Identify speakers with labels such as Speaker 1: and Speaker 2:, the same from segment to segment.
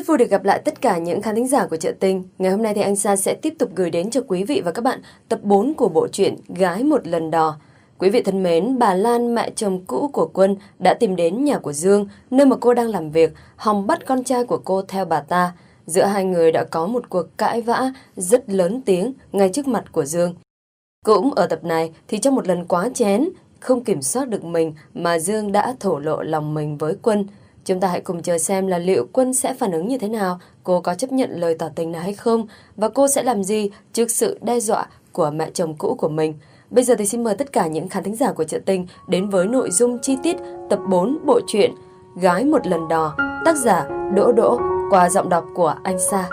Speaker 1: Rất vui được gặp lại tất cả những khán thính giả của Chợ Tình. Ngày hôm nay thì anh Sa sẽ tiếp tục gửi đến cho quý vị và các bạn tập 4 của bộ truyện Gái Một Lần Đò. Quý vị thân mến, bà Lan, mẹ chồng cũ của Quân, đã tìm đến nhà của Dương, nơi mà cô đang làm việc, hòng bắt con trai của cô theo bà ta. Giữa hai người đã có một cuộc cãi vã rất lớn tiếng ngay trước mặt của Dương. Cũng ở tập này thì trong một lần quá chén, không kiểm soát được mình mà Dương đã thổ lộ lòng mình với Quân. Chúng ta hãy cùng chờ xem là liệu Quân sẽ phản ứng như thế nào, cô có chấp nhận lời tỏ tình này hay không, và cô sẽ làm gì trước sự đe dọa của mẹ chồng cũ của mình. Bây giờ thì xin mời tất cả những khán thính giả của Chợ Tình đến với nội dung chi tiết tập 4 bộ truyện Gái Một Lần Đò, tác giả Đỗ Đỗ, qua giọng đọc của anh Sa.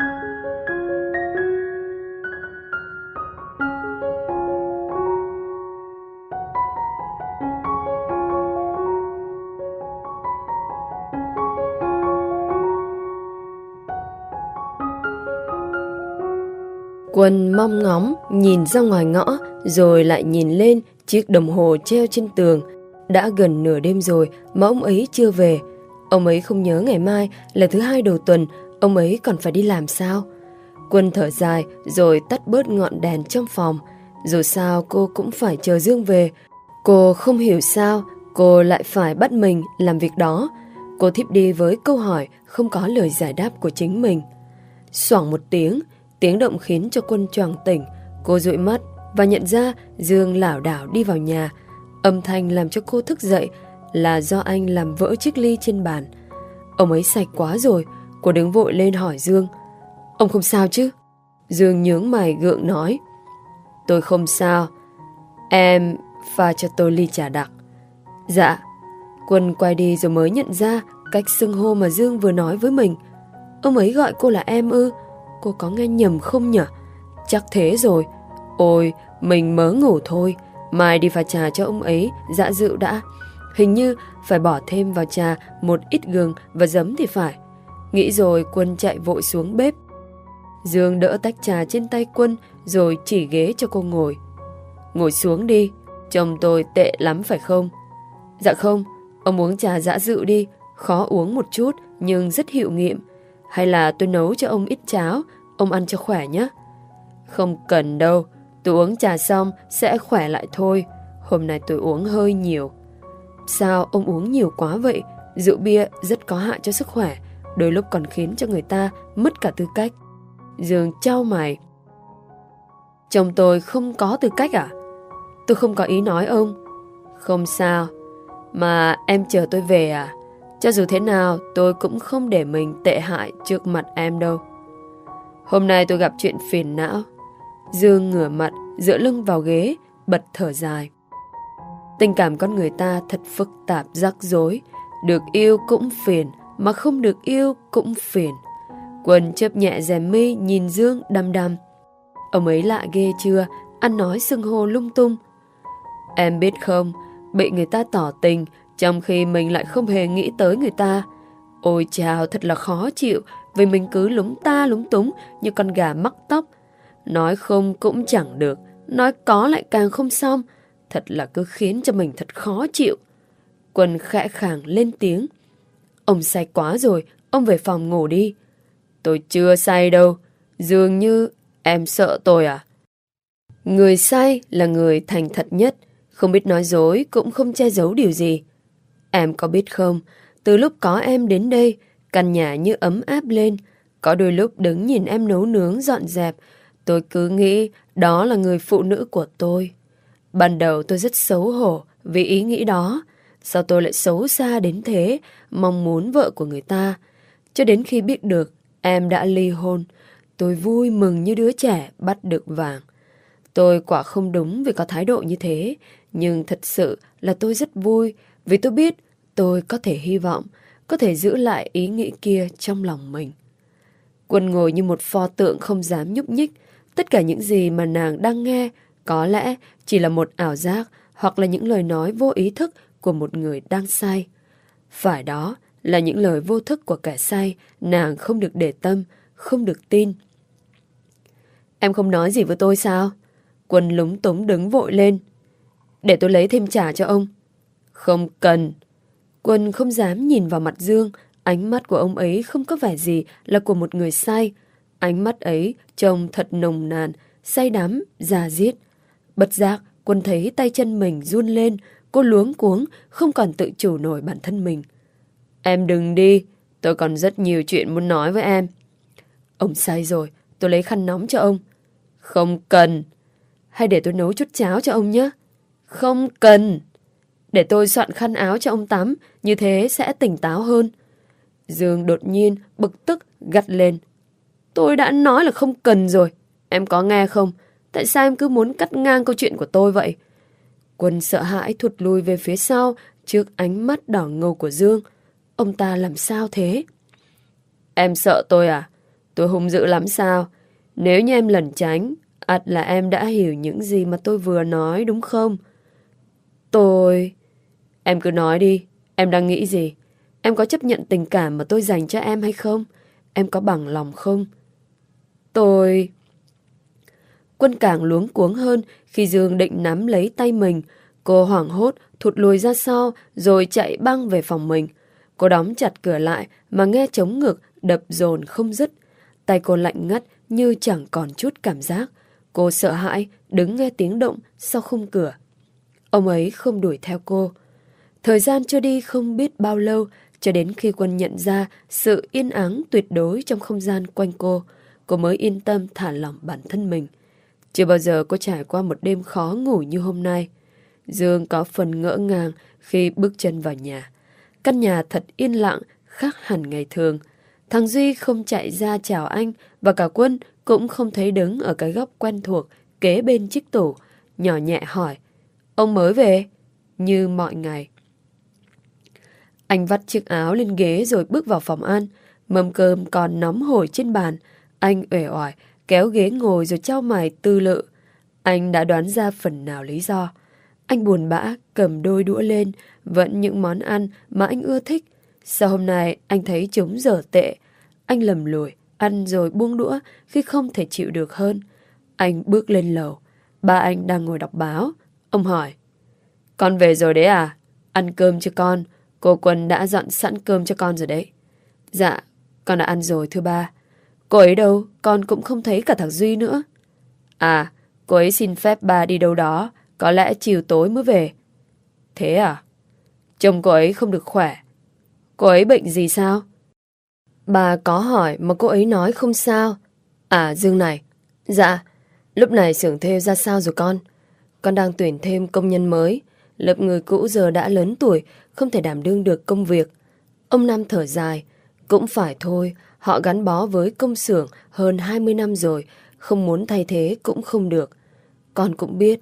Speaker 1: Quân mong ngóng nhìn ra ngoài ngõ rồi lại nhìn lên chiếc đồng hồ treo trên tường. Đã gần nửa đêm rồi mà ông ấy chưa về. Ông ấy không nhớ ngày mai là thứ hai đầu tuần, ông ấy còn phải đi làm sao? Quân thở dài rồi tắt bớt ngọn đèn trong phòng. Dù sao cô cũng phải chờ Dương về. Cô không hiểu sao cô lại phải bắt mình làm việc đó. Cô thiếp đi với câu hỏi không có lời giải đáp của chính mình. Xoảng một tiếng động khiến cho Quân choàng tỉnh. Cô dụi mắt và nhận ra Dương lảo đảo đi vào nhà. Âm thanh làm cho cô thức dậy là do anh làm vỡ chiếc ly trên bàn. Ông ấy sạch quá rồi. Cô đứng vội lên hỏi Dương. Ông không sao chứ? Dương nhướng mày gượng nói. Tôi không sao. Em pha cho tôi ly trà đặc. Dạ. Quân quay đi rồi mới nhận ra cách xưng hô mà Dương vừa nói với mình. Ông ấy gọi cô là em ư? Cô có nghe nhầm không nhỉ? Chắc thế rồi. Ôi, mình mới ngủ thôi. Mai đi pha trà cho ông ấy dạ dịu đã. Hình như phải bỏ thêm vào trà một ít gừng và giấm thì phải. Nghĩ rồi Quân chạy vội xuống bếp. Dương đỡ tách trà trên tay Quân rồi chỉ ghế cho cô ngồi. Ngồi xuống đi. Chồng tôi tệ lắm phải không? Dạ không, ông uống trà dạ dịu đi. Khó uống một chút nhưng rất hiệu nghiệm. Hay là tôi nấu cho ông ít cháo, ông ăn cho khỏe nhé. Không cần đâu, tôi uống trà xong sẽ khỏe lại thôi. Hôm nay tôi uống hơi nhiều. Sao ông uống nhiều quá vậy? Rượu bia rất có hại cho sức khỏe, đôi lúc còn khiến cho người ta mất cả tư cách. Dương chau mày. Chồng tôi không có tư cách à? Tôi không có ý nói ông. Không sao. Mà em chờ tôi về à? Cho dù thế nào tôi cũng không để mình tệ hại trước mặt em đâu. Hôm nay tôi gặp chuyện phiền não. Dương ngửa mặt dựa lưng vào ghế, bật thở dài. Tình cảm con người ta thật phức tạp rắc rối. Được yêu cũng phiền, mà không được yêu cũng phiền. Quân chớp nhẹ rèm mi nhìn Dương đăm đăm. Ông ấy lạ ghê chưa? Ăn nói xưng hô lung tung. Em biết không, bị người ta tỏ tình trong khi mình lại không hề nghĩ tới người ta. Ôi chào, thật là khó chịu vì mình cứ lúng ta lúng túng như con gà mắc tóc. Nói không cũng chẳng được, nói có lại càng không xong. Thật là cứ khiến cho mình thật khó chịu. Quân khẽ khàng lên tiếng. Ông say quá rồi, ông về phòng ngủ đi. Tôi chưa say đâu. Dường như em sợ tôi à? Người say là người thành thật nhất, không biết nói dối cũng không che giấu điều gì. Em có biết không, từ lúc có em đến đây, căn nhà như ấm áp lên. Có đôi lúc đứng nhìn em nấu nướng dọn dẹp, tôi cứ nghĩ đó là người phụ nữ của tôi. Ban đầu tôi rất xấu hổ vì ý nghĩ đó. Sao tôi lại xấu xa đến thế, mong muốn vợ của người ta. Cho đến khi biết được em đã ly hôn, tôi vui mừng như đứa trẻ bắt được vàng. Tôi quả không đúng vì có thái độ như thế, nhưng thật sự là tôi rất vui vì tôi biết tôi có thể hy vọng, có thể giữ lại ý nghĩ kia trong lòng mình. Quân ngồi như một pho tượng không dám nhúc nhích. Tất cả những gì mà nàng đang nghe có lẽ chỉ là một ảo giác hoặc là những lời nói vô ý thức của một người đang say. Phải đó là những lời vô thức của kẻ say, nàng không được để tâm, không được tin. Em không nói gì với tôi sao? Quân lúng túng đứng vội lên. Để tôi lấy thêm trà cho ông. Không cần. Quân không dám nhìn vào mặt Dương, Ánh mắt của ông ấy không có vẻ gì là của một người say. Ánh mắt ấy trông thật nồng nàn, say đắm, da diết. Bất giác, Quân thấy tay chân mình run lên, cô luống cuống, không còn tự chủ nổi bản thân mình. Em đừng đi, tôi còn rất nhiều chuyện muốn nói với em. Ông say rồi, tôi lấy khăn nóng cho ông. Không cần. Hay để tôi nấu chút cháo cho ông nhé. Không cần. Để tôi soạn khăn áo cho ông tắm, như thế sẽ tỉnh táo hơn. Dương đột nhiên bực tức gắt lên. Tôi đã nói là không cần rồi. Em có nghe không? Tại sao em cứ muốn cắt ngang câu chuyện của tôi vậy? Quân sợ hãi thụt lùi về phía sau trước ánh mắt đỏ ngầu của Dương. Ông ta làm sao thế? Em sợ tôi à? Tôi hung dữ lắm sao? Nếu như em lẩn tránh, ắt là em đã hiểu những gì mà tôi vừa nói đúng không? Tôi... Em cứ nói đi, em đang nghĩ gì? Em có chấp nhận tình cảm mà tôi dành cho em hay không? Em có bằng lòng không? Tôi... Quân càng luống cuống hơn khi Dương định nắm lấy tay mình. Cô hoảng hốt thụt lùi ra sau rồi chạy băng về phòng mình. Cô đóng chặt cửa lại mà nghe trống ngực đập dồn không dứt. Tay cô lạnh ngắt như chẳng còn chút cảm giác. Cô sợ hãi đứng nghe tiếng động sau khung cửa. Ông ấy không đuổi theo cô. Thời gian trôi đi không biết bao lâu cho đến khi Quân nhận ra sự yên ắng tuyệt đối trong không gian quanh cô mới yên tâm thả lỏng bản thân mình. Chưa bao giờ cô trải qua một đêm khó ngủ như hôm nay. Dương có phần ngỡ ngàng khi bước chân vào nhà. Căn nhà thật yên lặng, khác hẳn ngày thường. Thằng Duy không chạy ra chào anh và cả Quân cũng không thấy đứng ở cái góc quen thuộc kế bên chiếc tủ, nhỏ nhẹ hỏi: Ông mới về? Như mọi ngày. Anh vắt chiếc áo lên ghế rồi bước vào phòng ăn. Mâm cơm còn nóng hổi trên bàn. Anh uể oải kéo ghế ngồi rồi chau mày tư lự. Anh đã đoán ra phần nào lý do. Anh buồn bã cầm đôi đũa lên, vẫn những món ăn mà anh ưa thích. Sao hôm nay anh thấy chúng dở tệ? Anh lầm lùi, ăn rồi buông đũa khi không thể chịu được hơn. Anh bước lên lầu. Ba anh đang ngồi đọc báo. Ông hỏi: Con về rồi đấy à? Ăn cơm cho con. Cô Quân đã dọn sẵn cơm cho con rồi đấy. Dạ, con đã ăn rồi thưa ba. Cô ấy đâu? Con cũng không thấy cả thằng Duy nữa. À, cô ấy xin phép ba đi đâu đó, có lẽ chiều tối mới về. Thế à? Chồng cô ấy không được khỏe. Cô ấy bệnh gì sao? Bà có hỏi mà cô ấy nói không sao. À, Dương này. Dạ, lúc này xưởng thêu ra sao rồi con? Con đang tuyển thêm công nhân mới. Lớp người cũ giờ đã lớn tuổi, không thể đảm đương được công việc. Ông Nam thở dài. Cũng phải thôi, họ gắn bó với công xưởng hơn 20 năm rồi, không muốn thay thế cũng không được. Con cũng biết.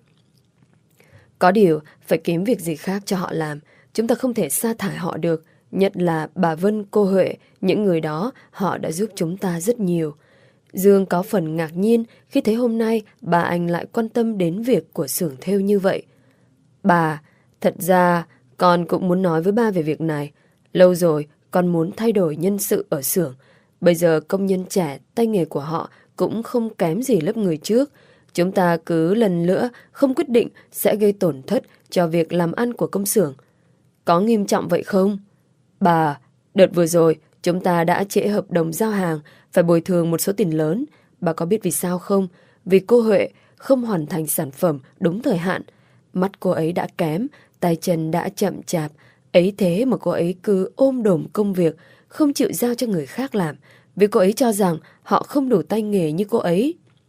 Speaker 1: Có điều, phải kiếm việc gì khác cho họ làm. Chúng ta không thể sa thải họ được. Nhất là bà Vân, cô Huệ, những người đó họ đã giúp chúng ta rất nhiều. Dương có phần ngạc nhiên khi thấy hôm nay bà anh lại quan tâm đến việc của xưởng thêu như vậy. Bà, thật ra con cũng muốn nói với ba về việc này. Lâu rồi con muốn thay đổi nhân sự ở xưởng. Bây giờ công nhân trẻ, tay nghề của họ cũng không kém gì lớp người trước. Chúng ta cứ lần nữa không quyết định sẽ gây tổn thất cho việc làm ăn của công xưởng. Có nghiêm trọng vậy không? Bà, đợt vừa rồi chúng ta đã trễ hợp đồng giao hàng, phải bồi thường một số tiền lớn. Bà có biết vì sao không? Vì cô Huệ không hoàn thành sản phẩm đúng thời hạn. Mắt cô ấy đã kém, tay chân đã chậm chạp. Ấy thế mà cô ấy cứ ôm đồm công việc, không chịu giao cho người khác làm. Vì cô ấy cho rằng họ không đủ tay nghề như cô ấy.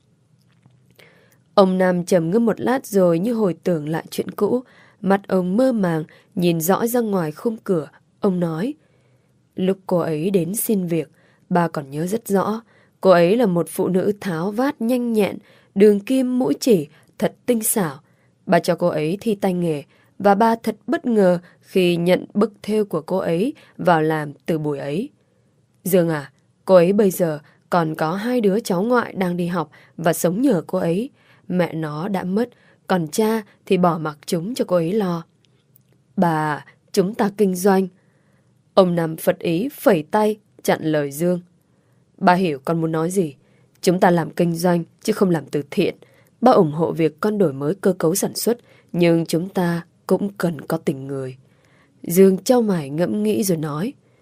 Speaker 1: Ông Nam trầm ngâm một lát rồi như hồi tưởng lại chuyện cũ. Mặt ông mơ màng, nhìn rõ ra ngoài khung cửa. Ông nói: Lúc cô ấy đến xin việc, bà còn nhớ rất rõ. Cô ấy là một phụ nữ tháo vát nhanh nhẹn, đường kim mũi chỉ thật tinh xảo. Bà cho cô ấy thi tay nghề và bà thật bất ngờ khi nhận bức thêu của cô ấy vào làm từ buổi ấy. Dương à, cô ấy bây giờ còn có 2 đứa cháu ngoại đang đi học và sống nhờ cô ấy. Mẹ nó đã mất, còn cha thì bỏ mặc chúng cho cô ấy lo. Bà, chúng ta kinh doanh. Ông Năm phật ý phẩy tay chặn lời Dương. Bà hiểu con muốn nói gì. Chúng ta làm kinh doanh chứ không làm từ thiện. Bà ủng hộ việc con đổi mới cơ cấu sản xuất, nhưng chúng ta cũng cần có tình người. Dương chau mày ngẫm nghĩ rồi nói: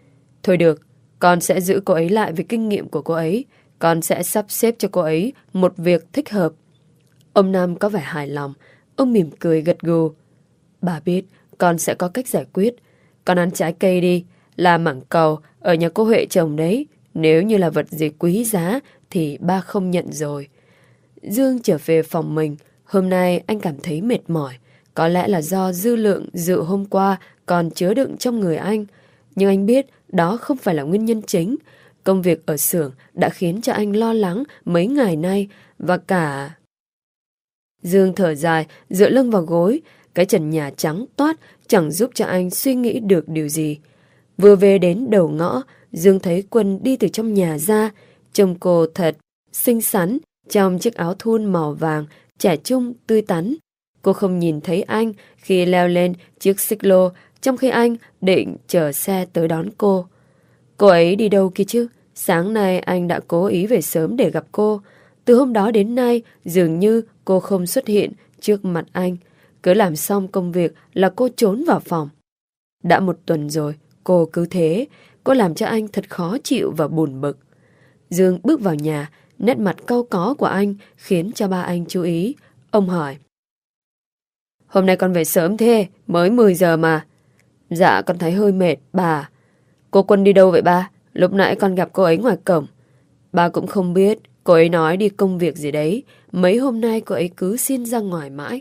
Speaker 1: Thôi được, con sẽ giữ cô ấy lại vì kinh nghiệm của cô ấy. Con sẽ sắp xếp cho cô ấy một việc thích hợp. Ông Nam có vẻ hài lòng. Ông mỉm cười gật gù. Bà biết, con sẽ có cách giải quyết. Con ăn trái cây đi, là mảng cầu ở nhà cô Huệ trồng đấy. Nếu như là vật gì quý giá thì ba không nhận rồi. Dương trở về phòng mình. Hôm nay anh cảm thấy mệt mỏi. Có lẽ là do dư lượng rượu hôm qua còn chứa đựng trong người anh. Nhưng anh biết đó không phải là nguyên nhân chính. Công việc ở xưởng đã khiến cho anh lo lắng mấy ngày nay và cả... Dương thở dài, dựa lưng vào gối. Cái trần nhà trắng toát chẳng giúp cho anh suy nghĩ được điều gì. Vừa về đến đầu ngõ, Dương thấy Quân đi từ trong nhà ra. Trông cô thật xinh xắn trong chiếc áo thun màu vàng, trẻ trung, tươi tắn. Cô không nhìn thấy anh khi leo lên chiếc xích lô, trong khi anh định chở xe tới đón cô. Cô ấy đi đâu kia chứ? Sáng nay anh đã cố ý về sớm để gặp cô. Từ hôm đó đến nay, dường như cô không xuất hiện trước mặt anh. Cứ làm xong công việc là cô trốn vào phòng. Đã một tuần rồi, cô cứ thế. Cô làm cho anh thật khó chịu và buồn bực. Dương bước vào nhà, nét mặt cau có của anh khiến cho ba anh chú ý. Ông hỏi. Hôm nay con về sớm thế, mới 10 giờ mà. Dạ, con thấy hơi mệt, bà. Cô Quân đi đâu vậy ba? Lúc nãy con gặp cô ấy ngoài cổng. Ba cũng không biết, cô ấy nói đi công việc gì đấy. Mấy hôm nay cô ấy cứ xin ra ngoài mãi.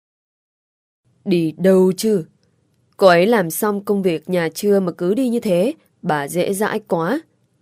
Speaker 1: Đi đâu chứ? Cô ấy làm xong công việc nhà trưa mà cứ đi như thế, bà dễ dãi quá.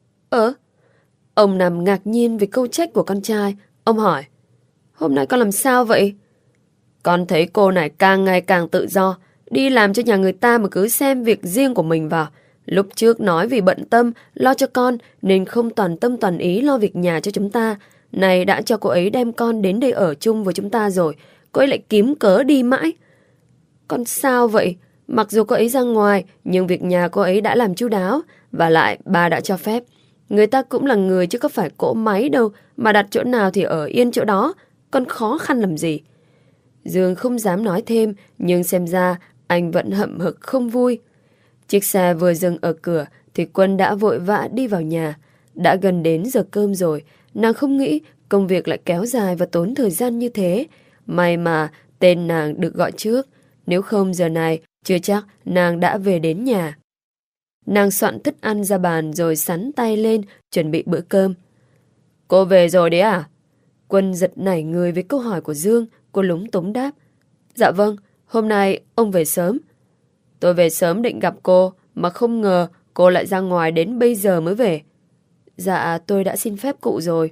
Speaker 1: Ông Nam ngạc nhiên vì câu trách của con trai. Ông hỏi, hôm nay con làm sao vậy? Con thấy cô này càng ngày càng tự do, đi làm cho nhà người ta mà cứ xem việc riêng của mình vào. Lúc trước nói vì bận tâm, lo cho con nên không toàn tâm toàn ý lo việc nhà cho chúng ta. Này đã cho cô ấy đem con đến đây ở chung với chúng ta rồi, cô ấy lại kiếm cớ đi mãi. Con sao vậy? Mặc dù cô ấy ra ngoài, nhưng việc nhà cô ấy đã làm chu đáo, và lại bà đã cho phép. Người ta cũng là người chứ có phải cỗ máy đâu, mà đặt chỗ nào thì ở yên chỗ đó. Con khó khăn làm gì? Dương không dám nói thêm, nhưng xem ra anh vẫn hậm hực không vui. Chiếc xe vừa dừng ở cửa thì Quân đã vội vã đi vào nhà. Đã gần đến giờ cơm rồi, nàng không nghĩ công việc lại kéo dài và tốn thời gian như thế. May mà tên nàng được gọi trước, nếu không giờ này chưa chắc nàng đã về đến nhà. Nàng soạn thức ăn ra bàn rồi sắn tay lên chuẩn bị bữa cơm. Cô về rồi đấy à? Quân giật nảy người với câu hỏi của Dương. Cô lúng túng đáp. Dạ vâng, hôm nay ông về sớm. Tôi về sớm định gặp cô, mà không ngờ cô lại ra ngoài đến bây giờ mới về. Dạ, tôi đã xin phép cụ rồi.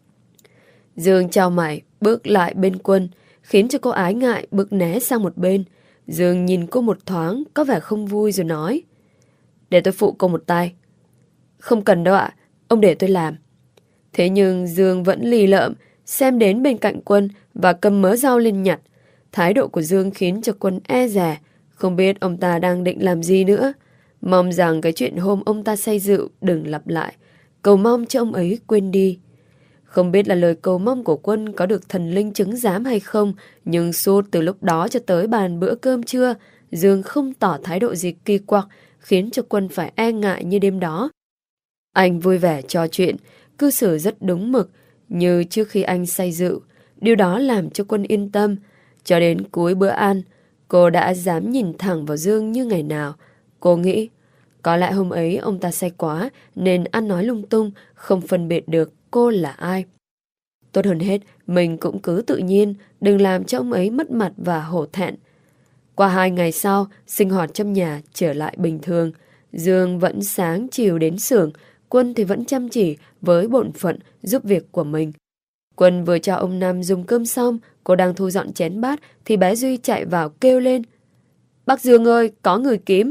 Speaker 1: Dương chau mày, bước lại bên Quân, khiến cho cô ái ngại bước né sang một bên. Dương nhìn cô một thoáng, có vẻ không vui rồi nói. Để tôi phụ cô một tay. Không cần đâu ạ, ông để tôi làm. Thế nhưng Dương vẫn lì lợm, xem đến bên cạnh Quân và cầm mớ rau lên nhặt. Thái độ của Dương khiến cho Quân e dè, không biết ông ta đang định làm gì nữa. Mong rằng cái chuyện hôm ông ta say rượu đừng lặp lại, cầu mong cho ông ấy quên đi. Không biết là lời cầu mong của Quân có được thần linh chứng giám hay không, nhưng suốt từ lúc đó cho tới bàn bữa cơm trưa, Dương không tỏ thái độ gì kỳ quặc, khiến cho Quân phải e ngại như đêm đó. Anh vui vẻ trò chuyện, cư xử rất đúng mực, như trước khi anh say rượu. Điều đó làm cho Quân yên tâm. Cho đến cuối bữa ăn, cô đã dám nhìn thẳng vào Dương như ngày nào. Cô nghĩ, có lẽ hôm ấy ông ta say quá nên ăn nói lung tung, không phân biệt được cô là ai. Tốt hơn hết, mình cũng cứ tự nhiên, đừng làm cho ông ấy mất mặt và hổ thẹn. Qua 2 ngày sau, sinh hoạt trong nhà trở lại bình thường. Dương vẫn sáng chiều đến xưởng, Quân thì vẫn chăm chỉ với bổn phận giúp việc của mình. Quân vừa cho ông Nam dùng cơm xong, cô đang thu dọn chén bát thì bé Duy chạy vào kêu lên. Bác Dương ơi, có người kiếm.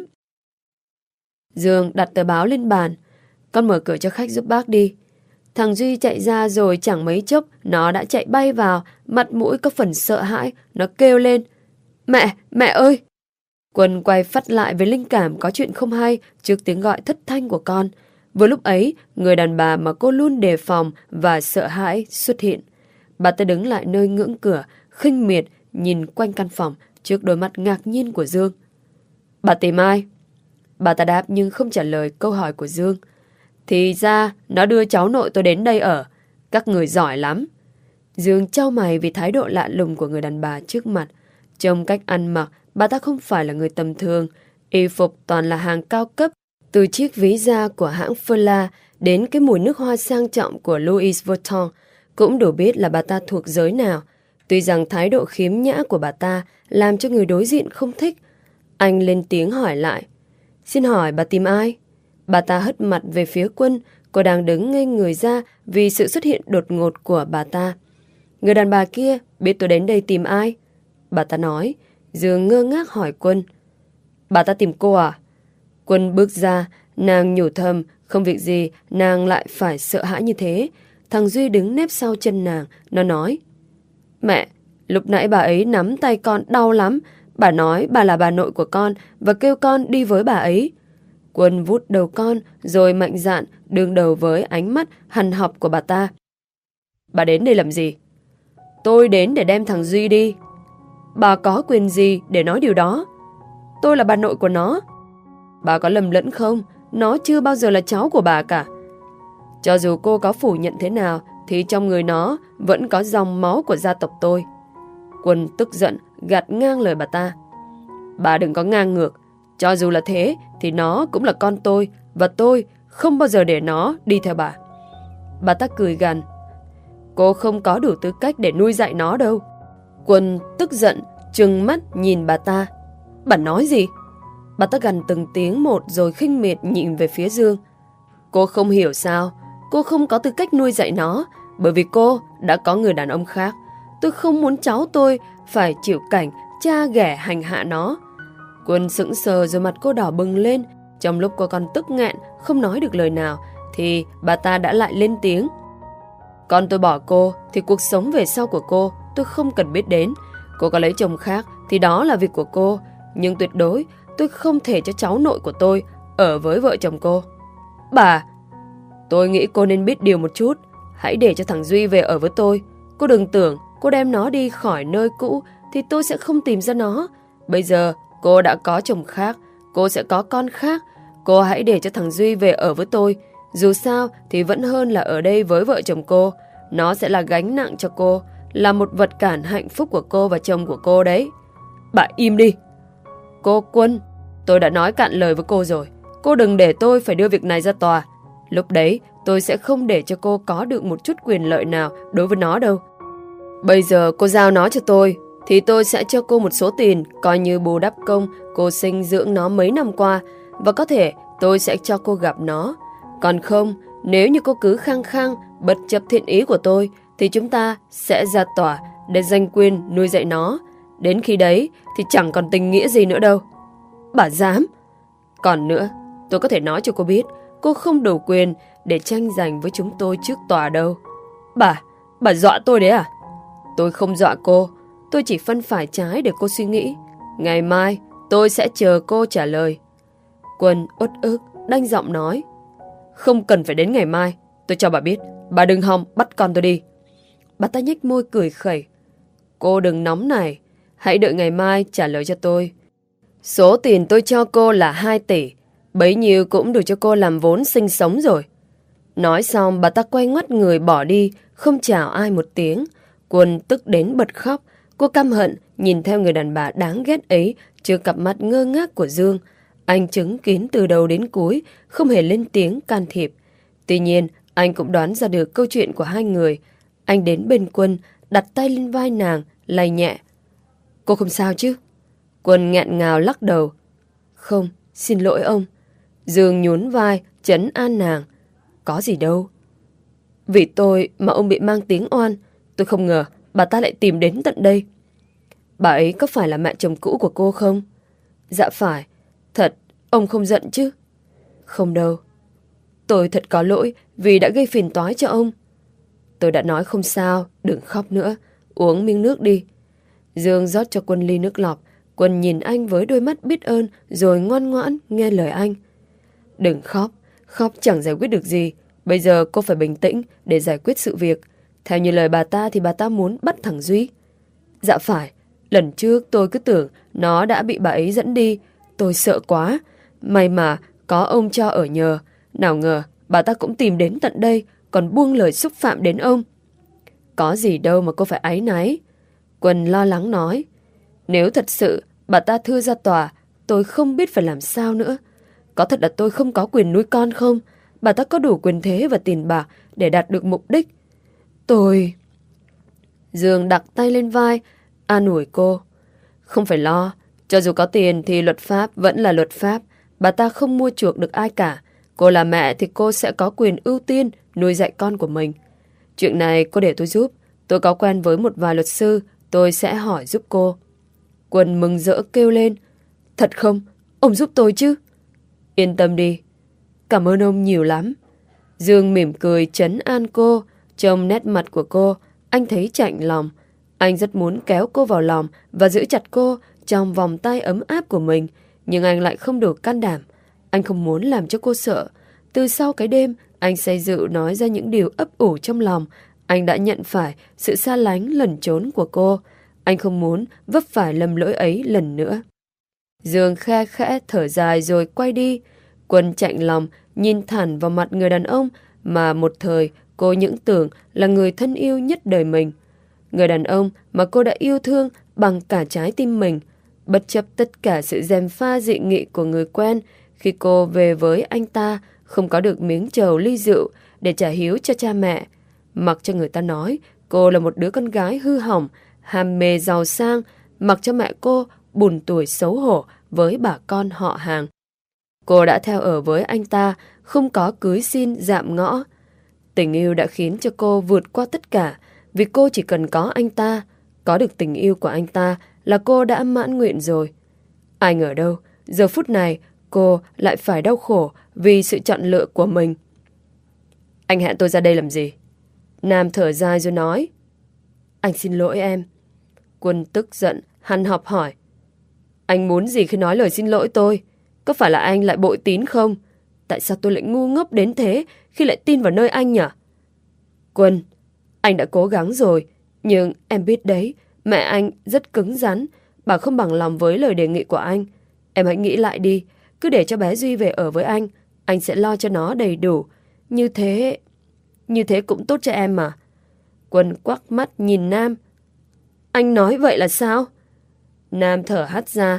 Speaker 1: Dương đặt tờ báo lên bàn. Con mở cửa cho khách giúp bác đi. Thằng Duy chạy ra rồi chẳng mấy chốc nó đã chạy bay vào, mặt mũi có phần sợ hãi, nó kêu lên. Mẹ ơi! Quân quay phắt lại với linh cảm có chuyện không hay trước tiếng gọi thất thanh của con. Vừa lúc ấy, người đàn bà mà cô luôn đề phòng và sợ hãi xuất hiện. Bà ta đứng lại nơi ngưỡng cửa, khinh miệt, nhìn quanh căn phòng trước đôi mắt ngạc nhiên của Dương. Bà tìm ai? Bà ta đáp nhưng không trả lời câu hỏi của Dương. Thì ra nó đưa cháu nội tôi đến đây ở. Các người giỏi lắm. Dương chau mày vì thái độ lạ lùng của người đàn bà trước mặt. Trông cách ăn mặc, bà ta không phải là người tầm thường. Y phục toàn là hàng cao cấp, từ chiếc ví da của hãng Furla đến cái mùi nước hoa sang trọng của Louis Vuitton, cũng đủ biết là bà ta thuộc giới nào. Tuy rằng thái độ khiếm nhã của bà ta làm cho người đối diện không thích. Anh lên tiếng hỏi lại. Xin hỏi bà tìm ai? Bà ta hất mặt về phía Quân. Cô đang đứng ngây người ra vì sự xuất hiện đột ngột của bà ta. Người đàn bà kia biết tôi đến đây tìm ai? Bà ta nói. Dương ngơ ngác hỏi Quân. Bà ta tìm cô à? Quân bước ra, nàng nhủ thầm, không việc gì nàng lại phải sợ hãi như thế. Thằng Duy đứng nép sau chân nàng, nó nói. Mẹ, lúc nãy bà ấy nắm tay con đau lắm. Bà nói bà là bà nội của con và kêu con đi với bà ấy. Quân vút đầu con rồi mạnh dạn đương đầu với ánh mắt hằn học của bà ta. Bà đến đây làm gì? Tôi đến để đem thằng Duy đi. Bà có quyền gì để nói điều đó? Tôi là bà nội của nó. Bà có lầm lẫn không? Nó chưa bao giờ là cháu của bà cả. Cho dù cô có phủ nhận thế nào thì trong người nó vẫn có dòng máu của gia tộc tôi. Quân tức giận gạt ngang lời bà ta. Bà đừng có ngang ngược. Cho dù là thế thì nó cũng là con tôi, và tôi không bao giờ để nó đi theo bà. Bà ta cười gằn. Cô không có đủ tư cách để nuôi dạy nó đâu. Quân tức giận trừng mắt nhìn bà ta. Bà nói gì? Bà ta gằn từng tiếng một rồi khinh miệt nhìn về phía Dương. Cô không hiểu sao? Cô không có tư cách nuôi dạy nó, bởi vì cô đã có người đàn ông khác. Tôi không muốn cháu tôi phải chịu cảnh cha ghẻ hành hạ nó. Quân sững sờ rồi mặt cô đỏ bừng lên. Trong lúc cô còn tức nghẹn không nói được lời nào thì bà ta đã lại lên tiếng. Con tôi bỏ cô thì cuộc sống về sau của cô tôi không cần biết đến. Cô có lấy chồng khác thì đó là việc của cô, nhưng tuyệt đối tôi không thể cho cháu nội của tôi ở với vợ chồng cô. Bà, tôi nghĩ cô nên biết điều một chút. Hãy để cho thằng Duy về ở với tôi. Cô đừng tưởng cô đem nó đi khỏi nơi cũ thì tôi sẽ không tìm ra nó. Bây giờ cô đã có chồng khác, cô sẽ có con khác. Cô hãy để cho thằng Duy về ở với tôi. Dù sao thì vẫn hơn là ở đây với vợ chồng cô. Nó sẽ là gánh nặng cho cô, là một vật cản hạnh phúc của cô và chồng của cô đấy. Bà im đi. Cô Quân, tôi đã nói cạn lời với cô rồi. Cô đừng để tôi phải đưa việc này ra tòa. Lúc đấy tôi sẽ không để cho cô có được một chút quyền lợi nào đối với nó đâu. Bây giờ cô giao nó cho tôi thì tôi sẽ cho cô một số tiền coi như bù đắp công cô sinh dưỡng nó mấy năm qua, và có thể tôi sẽ cho cô gặp nó. Còn không, nếu như cô cứ khăng khăng bất chấp thiện ý của tôi thì chúng ta sẽ ra tòa để giành quyền nuôi dạy nó. Đến khi đấy thì chẳng còn tình nghĩa gì nữa đâu. Bà dám? Còn nữa, tôi có thể nói cho cô biết, cô không đủ quyền để tranh giành với chúng tôi trước tòa đâu. Bà dọa tôi đấy à? Tôi không dọa cô, tôi chỉ phân phải trái để cô suy nghĩ. Ngày mai tôi sẽ chờ cô trả lời. Quân uất ức đanh giọng nói. Không cần phải đến ngày mai, tôi cho bà biết, bà đừng hòng bắt con tôi đi. Bà ta nhếch môi cười khẩy. Cô đừng nóng này, hãy đợi ngày mai trả lời cho tôi. Số tiền tôi cho cô là 2 tỷ, bấy nhiêu cũng đủ cho cô làm vốn sinh sống rồi. Nói xong bà ta quay ngoắt người bỏ đi, không chào ai một tiếng. Quân tức đến bật khóc. Cô căm hận nhìn theo người đàn bà đáng ghét ấy trước cặp mắt ngơ ngác của Dương. Anh chứng kiến từ đầu đến cuối, không hề lên tiếng can thiệp. Tuy nhiên, anh cũng đoán ra được câu chuyện của hai người. Anh đến bên Quân, đặt tay lên vai nàng, lay nhẹ. Cô không sao chứ? Quân nghẹn ngào lắc đầu. Không, xin lỗi ông. Dương nhún vai, trấn an nàng. Có gì đâu. Vì tôi mà ông bị mang tiếng oan. Tôi không ngờ bà ta lại tìm đến tận đây. Bà ấy có phải là mẹ chồng cũ của cô không? Dạ phải. Thật, ông không giận chứ? Không đâu. Tôi thật có lỗi vì đã gây phiền toái cho ông. Tôi đã nói không sao, đừng khóc nữa. Uống miếng nước đi. Dương rót cho Quân ly nước lọc. Quân nhìn anh với đôi mắt biết ơn rồi ngoan ngoãn nghe lời anh. Đừng khóc, khóc chẳng giải quyết được gì. Bây giờ cô phải bình tĩnh để giải quyết sự việc. Theo như lời bà ta thì bà ta muốn bắt thằng Duy. Dạ phải, lần trước tôi cứ tưởng nó đã bị bà ấy dẫn đi. Tôi sợ quá. May mà có ông cho ở nhờ. Nào ngờ bà ta cũng tìm đến tận đây, còn buông lời xúc phạm đến ông. Có gì đâu mà cô phải áy náy. Quân lo lắng nói. Nếu thật sự bà ta thưa ra tòa, tôi không biết phải làm sao nữa. Có thật là tôi không có quyền nuôi con không? Bà ta có đủ quyền thế và tiền bạc để đạt được mục đích. Tôi... Dương đặt tay lên vai, an ủi cô. Không phải lo, cho dù có tiền thì luật pháp vẫn là luật pháp. Bà ta không mua chuộc được ai cả. Cô là mẹ thì cô sẽ có quyền ưu tiên nuôi dạy con của mình. Chuyện này cô để tôi giúp. Tôi có quen với một vài luật sư, tôi sẽ hỏi giúp cô. Quân mừng rỡ kêu lên. Thật không? Ông giúp tôi chứ? Yên tâm đi. Cảm ơn ông nhiều lắm. Dương mỉm cười trấn an cô. Trong nét mặt của cô, anh thấy chạnh lòng. Anh rất muốn kéo cô vào lòng và giữ chặt cô trong vòng tay ấm áp của mình. Nhưng anh lại không đủ can đảm. Anh không muốn làm cho cô sợ. Từ sau cái đêm, anh say rượu nói ra những điều ấp ủ trong lòng. Anh đã nhận phải sự xa lánh lẩn trốn của cô. Anh không muốn vấp phải lầm lỗi ấy lần nữa. Dương khe khẽ thở dài rồi quay đi. Quân chạnh lòng nhìn thẳng vào mặt người đàn ông mà một thời cô những tưởng là người thân yêu nhất đời mình. Người đàn ông mà cô đã yêu thương bằng cả trái tim mình. Bất chấp tất cả sự gièm pha dị nghị của người quen, khi cô về với anh ta không có được miếng trầu ly rượu để trả hiếu cho cha mẹ. Mặc cho người ta nói cô là một đứa con gái hư hỏng, ham mê giàu sang, mặc cho mẹ cô buồn tuổi xấu hổ với bà con họ hàng. Cô đã theo ở với anh ta, không có cưới xin dạm ngõ. Tình yêu đã khiến cho cô vượt qua tất cả, vì cô chỉ cần có anh ta. Có được tình yêu của anh ta là cô đã mãn nguyện rồi. Ai ngờ đâu, giờ phút này cô lại phải đau khổ vì sự chọn lựa của mình. Anh hẹn tôi ra đây làm gì? Nam thở dài rồi nói. Anh xin lỗi em. Quân tức giận, hằn học hỏi. Anh muốn gì khi nói lời xin lỗi tôi? Có phải là anh lại bội tín không? Tại sao tôi lại ngu ngốc đến thế khi lại tin vào nơi anh nhỉ? Quân, anh đã cố gắng rồi, nhưng em biết đấy, mẹ anh rất cứng rắn, bà không bằng lòng với lời đề nghị của anh. Em hãy nghĩ lại đi, cứ để cho bé Duy về ở với anh sẽ lo cho nó đầy đủ. Như thế cũng tốt cho em mà. Quân quắc mắt nhìn Nam. Anh nói vậy là sao? Nam thở hắt ra.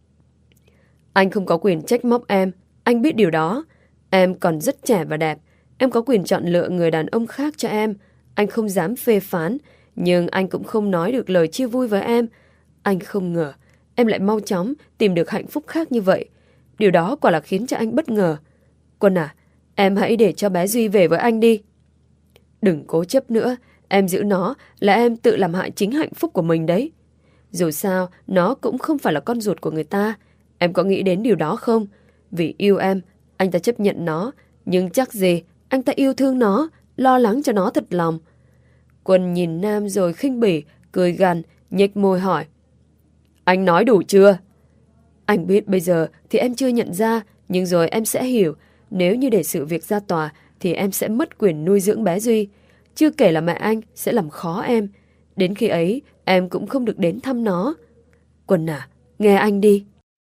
Speaker 1: Anh không có quyền trách móc em, anh biết điều đó. Em còn rất trẻ và đẹp, em có quyền chọn lựa người đàn ông khác cho em. Anh không dám phê phán, nhưng anh cũng không nói được lời chia vui với em. Anh không ngờ em lại mau chóng tìm được hạnh phúc khác như vậy. Điều đó quả là khiến cho anh bất ngờ. Quân à, em hãy để cho bé Duy về với anh đi. Đừng cố chấp nữa, em giữ nó là em tự làm hại chính hạnh phúc của mình đấy. Dù sao, nó cũng không phải là con ruột của người ta. Em có nghĩ đến điều đó không? Vì yêu em, anh ta chấp nhận nó. Nhưng chắc gì anh ta yêu thương nó, lo lắng cho nó thật lòng. Quân nhìn Nam rồi khinh bỉ, cười gằn, nhếch môi hỏi. Anh nói đủ chưa? Anh biết bây giờ thì em chưa nhận ra, nhưng rồi em sẽ hiểu. Nếu như để sự việc ra tòa thì em sẽ mất quyền nuôi dưỡng bé Duy. Chưa kể là mẹ anh sẽ làm khó em. Đến khi ấy em cũng không được đến thăm nó. Quân à, nghe anh đi.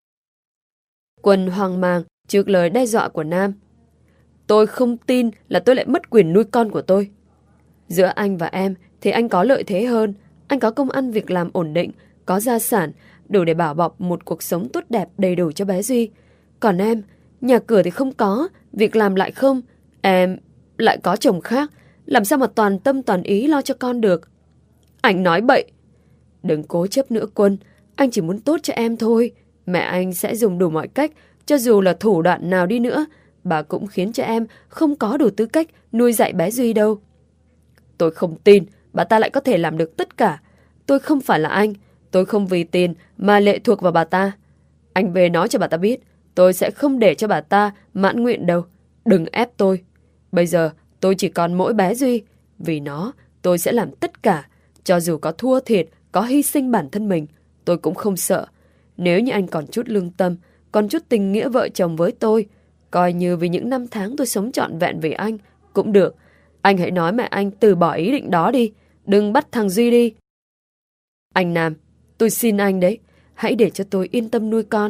Speaker 1: Quân hoang mang trước lời đe dọa của Nam. Tôi không tin là tôi lại mất quyền nuôi con của tôi. Giữa anh và em thì anh có lợi thế hơn. Anh có công ăn việc làm ổn định, có gia sản, đủ để bảo bọc một cuộc sống tốt đẹp đầy đủ cho bé Duy. Còn em, nhà cửa thì không có, việc làm lại không. Em lại có chồng khác, làm sao mà toàn tâm toàn ý lo cho con được. Anh nói bậy. Đừng cố chấp nữa Quân, anh chỉ muốn tốt cho em thôi. Mẹ anh sẽ dùng đủ mọi cách, cho dù là thủ đoạn nào đi nữa, bà cũng khiến cho em không có đủ tư cách nuôi dạy bé Duy đâu. Tôi không tin bà ta lại có thể làm được tất cả. Tôi không phải là anh, tôi không vì tiền mà lệ thuộc vào bà ta. Anh về nói cho bà ta biết, tôi sẽ không để cho bà ta mãn nguyện đâu. Đừng ép tôi. Bây giờ tôi chỉ còn mỗi bé Duy. Vì nó tôi sẽ làm tất cả. Cho dù có thua thiệt, có hy sinh bản thân mình, tôi cũng không sợ. Nếu như anh còn chút lương tâm, còn chút tình nghĩa vợ chồng với tôi, coi như vì những năm tháng tôi sống trọn vẹn vì anh, cũng được. Anh hãy nói mẹ anh từ bỏ ý định đó đi. Đừng bắt thằng Duy đi. Anh Nam, tôi xin anh đấy. Hãy để cho tôi yên tâm nuôi con.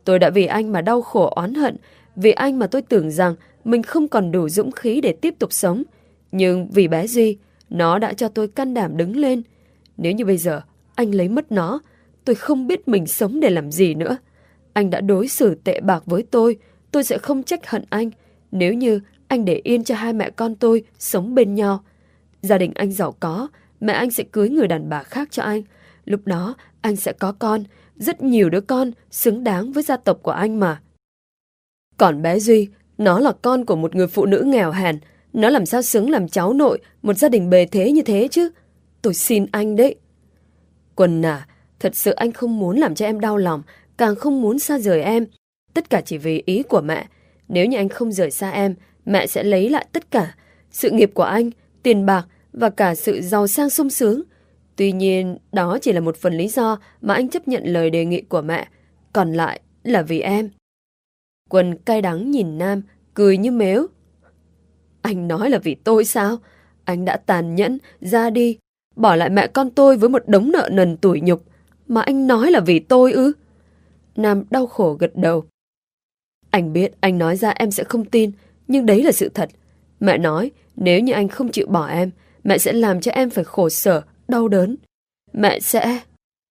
Speaker 1: Tôi đã vì anh mà đau khổ oán hận, vì anh mà tôi tưởng rằng mình không còn đủ dũng khí để tiếp tục sống. Nhưng vì bé Duy, nó đã cho tôi can đảm đứng lên. Nếu như bây giờ anh lấy mất nó, tôi không biết mình sống để làm gì nữa. Anh đã đối xử tệ bạc với tôi sẽ không trách hận anh nếu như anh để yên cho hai mẹ con tôi sống bên nhau. Gia đình anh giàu có, mẹ anh sẽ cưới người đàn bà khác cho anh. Lúc đó anh sẽ có con, rất nhiều đứa con xứng đáng với gia tộc của anh mà. Còn bé Duy, nó là con của một người phụ nữ nghèo hèn. Nó làm sao xứng làm cháu nội một gia đình bề thế như thế chứ? Tôi xin anh đấy. Quân à, thật sự anh không muốn làm cho em đau lòng, càng không muốn xa rời em. Tất cả chỉ vì ý của mẹ. Nếu như anh không rời xa em, mẹ sẽ lấy lại tất cả. Sự nghiệp của anh, tiền bạc và cả sự giàu sang sung sướng. Tuy nhiên, đó chỉ là một phần lý do mà anh chấp nhận lời đề nghị của mẹ. Còn lại là vì em. Quân cay đắng nhìn Nam, cười như mếu. Anh nói là vì tôi sao? Anh đã tàn nhẫn, ra đi, bỏ lại mẹ con tôi với một đống nợ nần tủi nhục. Mà anh nói là vì tôi ư? Nam đau khổ gật đầu. Anh biết anh nói ra em sẽ không tin, nhưng đấy là sự thật. Mẹ nói nếu như anh không chịu bỏ em, mẹ sẽ làm cho em phải khổ sở, đau đớn. Mẹ sẽ...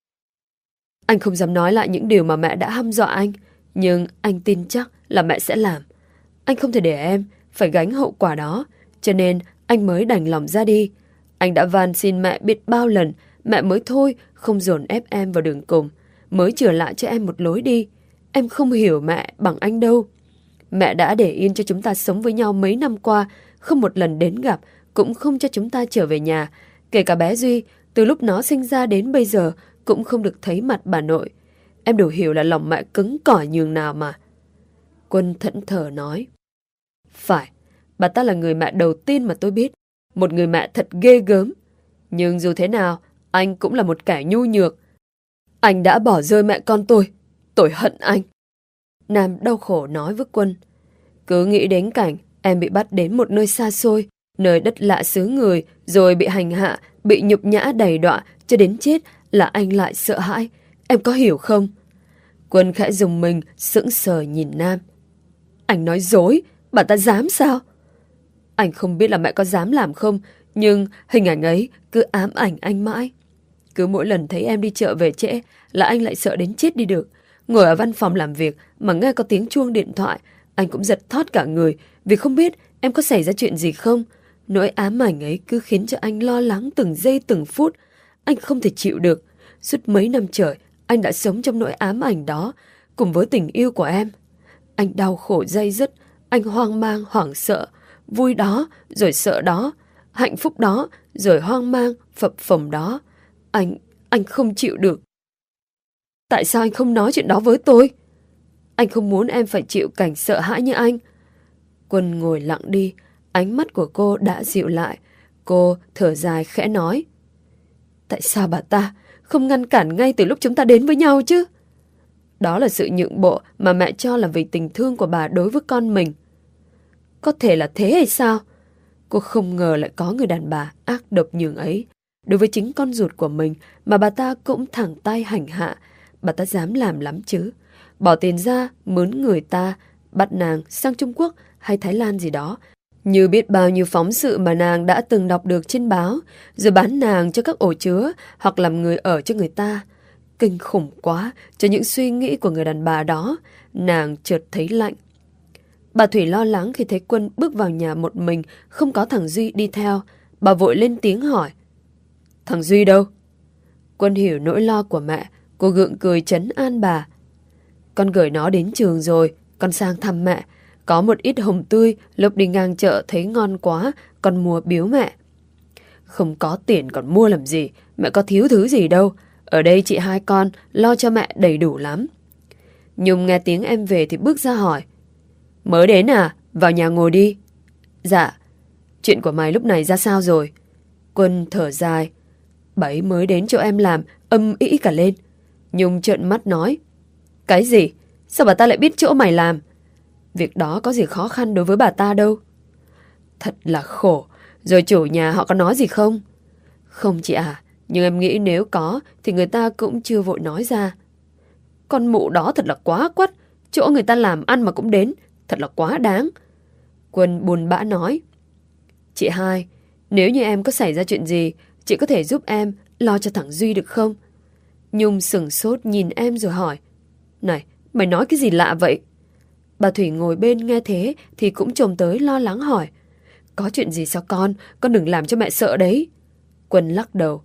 Speaker 1: Anh không dám nói lại những điều mà mẹ đã hăm dọa anh, nhưng anh tin chắc là mẹ sẽ làm. Anh không thể để em phải gánh hậu quả đó, cho nên anh mới đành lòng ra đi. Anh đã van xin mẹ biết bao lần, mẹ mới thôi không dồn ép em vào đường cùng, mới chừa lại cho em một lối đi. Em không hiểu mẹ bằng anh đâu. Mẹ đã để yên cho chúng ta sống với nhau mấy năm qua, không một lần đến gặp, cũng không cho chúng ta trở về nhà. Kể cả bé Duy, từ lúc nó sinh ra đến bây giờ, cũng không được thấy mặt bà nội. Em đủ hiểu là lòng mẹ cứng cỏi nhường nào mà. Quân thẫn thờ nói. Phải, bà ta là người mẹ đầu tiên mà tôi biết. Một người mẹ thật ghê gớm. Nhưng dù thế nào, anh cũng là một kẻ nhu nhược. Anh đã bỏ rơi mẹ con tôi hận anh. Nam đau khổ nói với Quân. Cứ nghĩ đến cảnh em bị bắt đến một nơi xa xôi, nơi đất lạ xứ người, rồi bị hành hạ, bị nhục nhã đầy đọa cho đến chết là anh lại sợ hãi. Em có hiểu không? Quân khẽ dùng mình, sững sờ nhìn Nam. Anh nói dối, bà ta dám sao? Anh không biết là mẹ có dám làm không, nhưng hình ảnh ấy cứ ám ảnh anh mãi. Cứ mỗi lần thấy em đi chợ về trễ là anh lại sợ đến chết đi được. Ngồi ở văn phòng làm việc mà nghe có tiếng chuông điện thoại, anh cũng giật thót cả người vì không biết em có xảy ra chuyện gì không. Nỗi ám ảnh ấy cứ khiến cho anh lo lắng từng giây từng phút. Anh không thể chịu được. Suốt mấy năm trời, anh đã sống trong nỗi ám ảnh đó cùng với tình yêu của em. Anh đau khổ day dứt, anh hoang mang, hoảng sợ. Vui đó, rồi sợ đó. Hạnh phúc đó, rồi hoang mang, phập phồng đó. Anh không chịu được. Tại sao anh không nói chuyện đó với tôi? Anh không muốn em phải chịu cảnh sợ hãi như anh. Quân ngồi lặng đi, ánh mắt của cô đã dịu lại. Cô thở dài khẽ nói. Tại sao bà ta không ngăn cản ngay từ lúc chúng ta đến với nhau chứ? Đó là sự nhượng bộ mà mẹ cho là vì tình thương của bà đối với con mình. Có thể là thế hay sao? Cô không ngờ lại có người đàn bà ác độc nhường ấy. Đối với chính con ruột của mình mà bà ta cũng thẳng tay hành hạ. Bà ta dám làm lắm chứ. Bỏ tiền ra, mướn người ta, bắt nàng sang Trung Quốc hay Thái Lan gì đó. Như biết bao nhiêu phóng sự mà nàng đã từng đọc được trên báo, rồi bán nàng cho các ổ chứa hoặc làm người ở cho người ta. Kinh khủng quá cho những suy nghĩ của người đàn bà đó. Nàng chợt thấy lạnh. Bà Thủy lo lắng khi thấy Quân bước vào nhà một mình, không có thằng Duy đi theo. Bà vội lên tiếng hỏi. Thằng Duy đâu? Quân hiểu nỗi lo của mẹ. Cô gượng cười trấn an bà. Con gửi nó đến trường rồi, con sang thăm mẹ. Có một ít hồng tươi, lúc đi ngang chợ thấy ngon quá, con mua biếu mẹ. Không có tiền còn mua làm gì, mẹ có thiếu thứ gì đâu. Ở đây chị hai con lo cho mẹ đầy đủ lắm. Nhung nghe tiếng em về thì bước ra hỏi. Mới đến à? Vào nhà ngồi đi. Dạ. Chuyện của mày lúc này ra sao rồi? Quân thở dài. Bà ấy mới đến chỗ em làm, âm ĩ cả lên. Nhung trợn mắt nói. Cái gì? Sao bà ta lại biết chỗ mày làm? Việc đó có gì khó khăn đối với bà ta đâu. Thật là khổ. Rồi chủ nhà họ có nói gì không? Không chị à, nhưng em nghĩ nếu có thì người ta cũng chưa vội nói ra. Con mụ đó thật là quá quắt. chỗ người ta làm ăn mà cũng đến, thật là quá đáng. Quân buồn bã nói. Chị hai, nếu như em có xảy ra chuyện gì, chị có thể giúp em lo cho thằng Duy được không? Nhung sửng sốt nhìn em rồi hỏi. Này, mày nói cái gì lạ vậy? Bà Thủy ngồi bên nghe thế thì cũng chồm tới lo lắng hỏi. Có chuyện gì sao con đừng làm cho mẹ sợ đấy. Quân lắc đầu.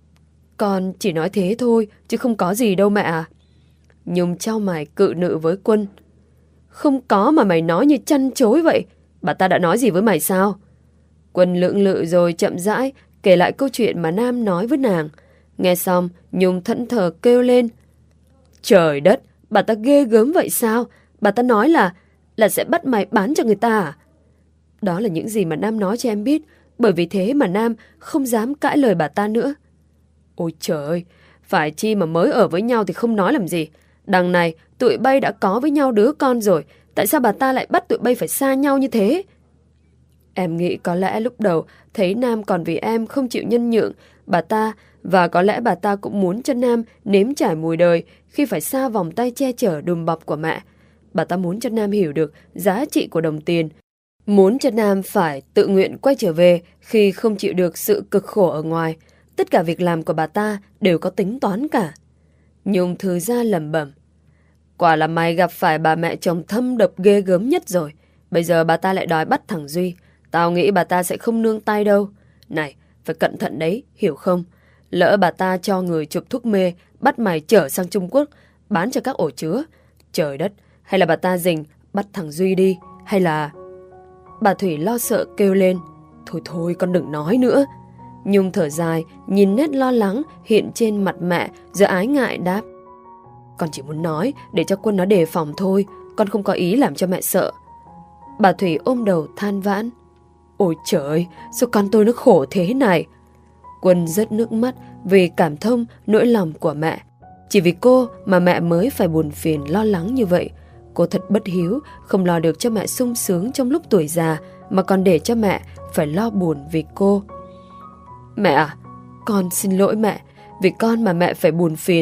Speaker 1: Con chỉ nói thế thôi, chứ không có gì đâu mẹ à. Nhung chau mày cự nữ với Quân. Không có mà mày nói như chăn chối vậy. Bà ta đã nói gì với mày sao? Quân lưỡng lự rồi chậm rãi kể lại câu chuyện mà Nam nói với nàng. Nghe xong, Nhung thẫn thờ kêu lên. Trời đất, bà ta ghê gớm vậy sao? Bà ta nói là sẽ bắt mày bán cho người ta à? Đó là những gì mà Nam nói cho em biết, bởi vì thế mà Nam không dám cãi lời bà ta nữa. Ôi trời ơi, phải chi mà mới ở với nhau thì không nói làm gì. Đằng này, tụi bay đã có với nhau đứa con rồi, tại sao bà ta lại bắt tụi bay phải xa nhau như thế? Em nghĩ có lẽ lúc đầu thấy Nam còn vì em không chịu nhân nhượng bà ta, và có lẽ bà ta cũng muốn cho Nam nếm trải mùi đời khi phải xa vòng tay che chở đùm bọc của mẹ. Bà ta muốn cho Nam hiểu được giá trị của đồng tiền, muốn cho Nam phải tự nguyện quay trở về khi không chịu được sự cực khổ ở ngoài. Tất cả việc làm của bà ta đều có tính toán cả. Nhung thư ra lẩm bẩm. Quả là mày gặp phải bà mẹ chồng thâm độc ghê gớm nhất rồi. Bây giờ bà ta lại đòi bắt thằng Duy. Tao nghĩ bà ta sẽ không nương tay đâu. Này, phải cẩn thận đấy, hiểu không? Lỡ bà ta cho người chụp thuốc mê, bắt mày chở sang Trung Quốc, bán cho các ổ chứa. Trời đất, hay là bà ta rình bắt thằng Duy đi, hay là... Bà Thủy lo sợ kêu lên. Thôi thôi, con đừng nói nữa. Nhung thở dài, nhìn nét lo lắng hiện trên mặt mẹ, rồi ái ngại đáp. Con chỉ muốn nói để cho Quân nó đề phòng thôi, con không có ý làm cho mẹ sợ. Bà Thủy ôm đầu than vãn. Ôi trời ơi, sao con tôi nó khổ thế này? Quân rớt nước mắt vì cảm thông nỗi lòng của mẹ. Chỉ vì cô mà mẹ mới phải buồn phiền lo lắng như vậy. Cô thật bất hiếu, không lo được cho mẹ sung sướng trong lúc tuổi già, mà còn để cho mẹ phải lo buồn vì cô. Mẹ à, con xin lỗi mẹ, vì con mà mẹ phải buồn phiền.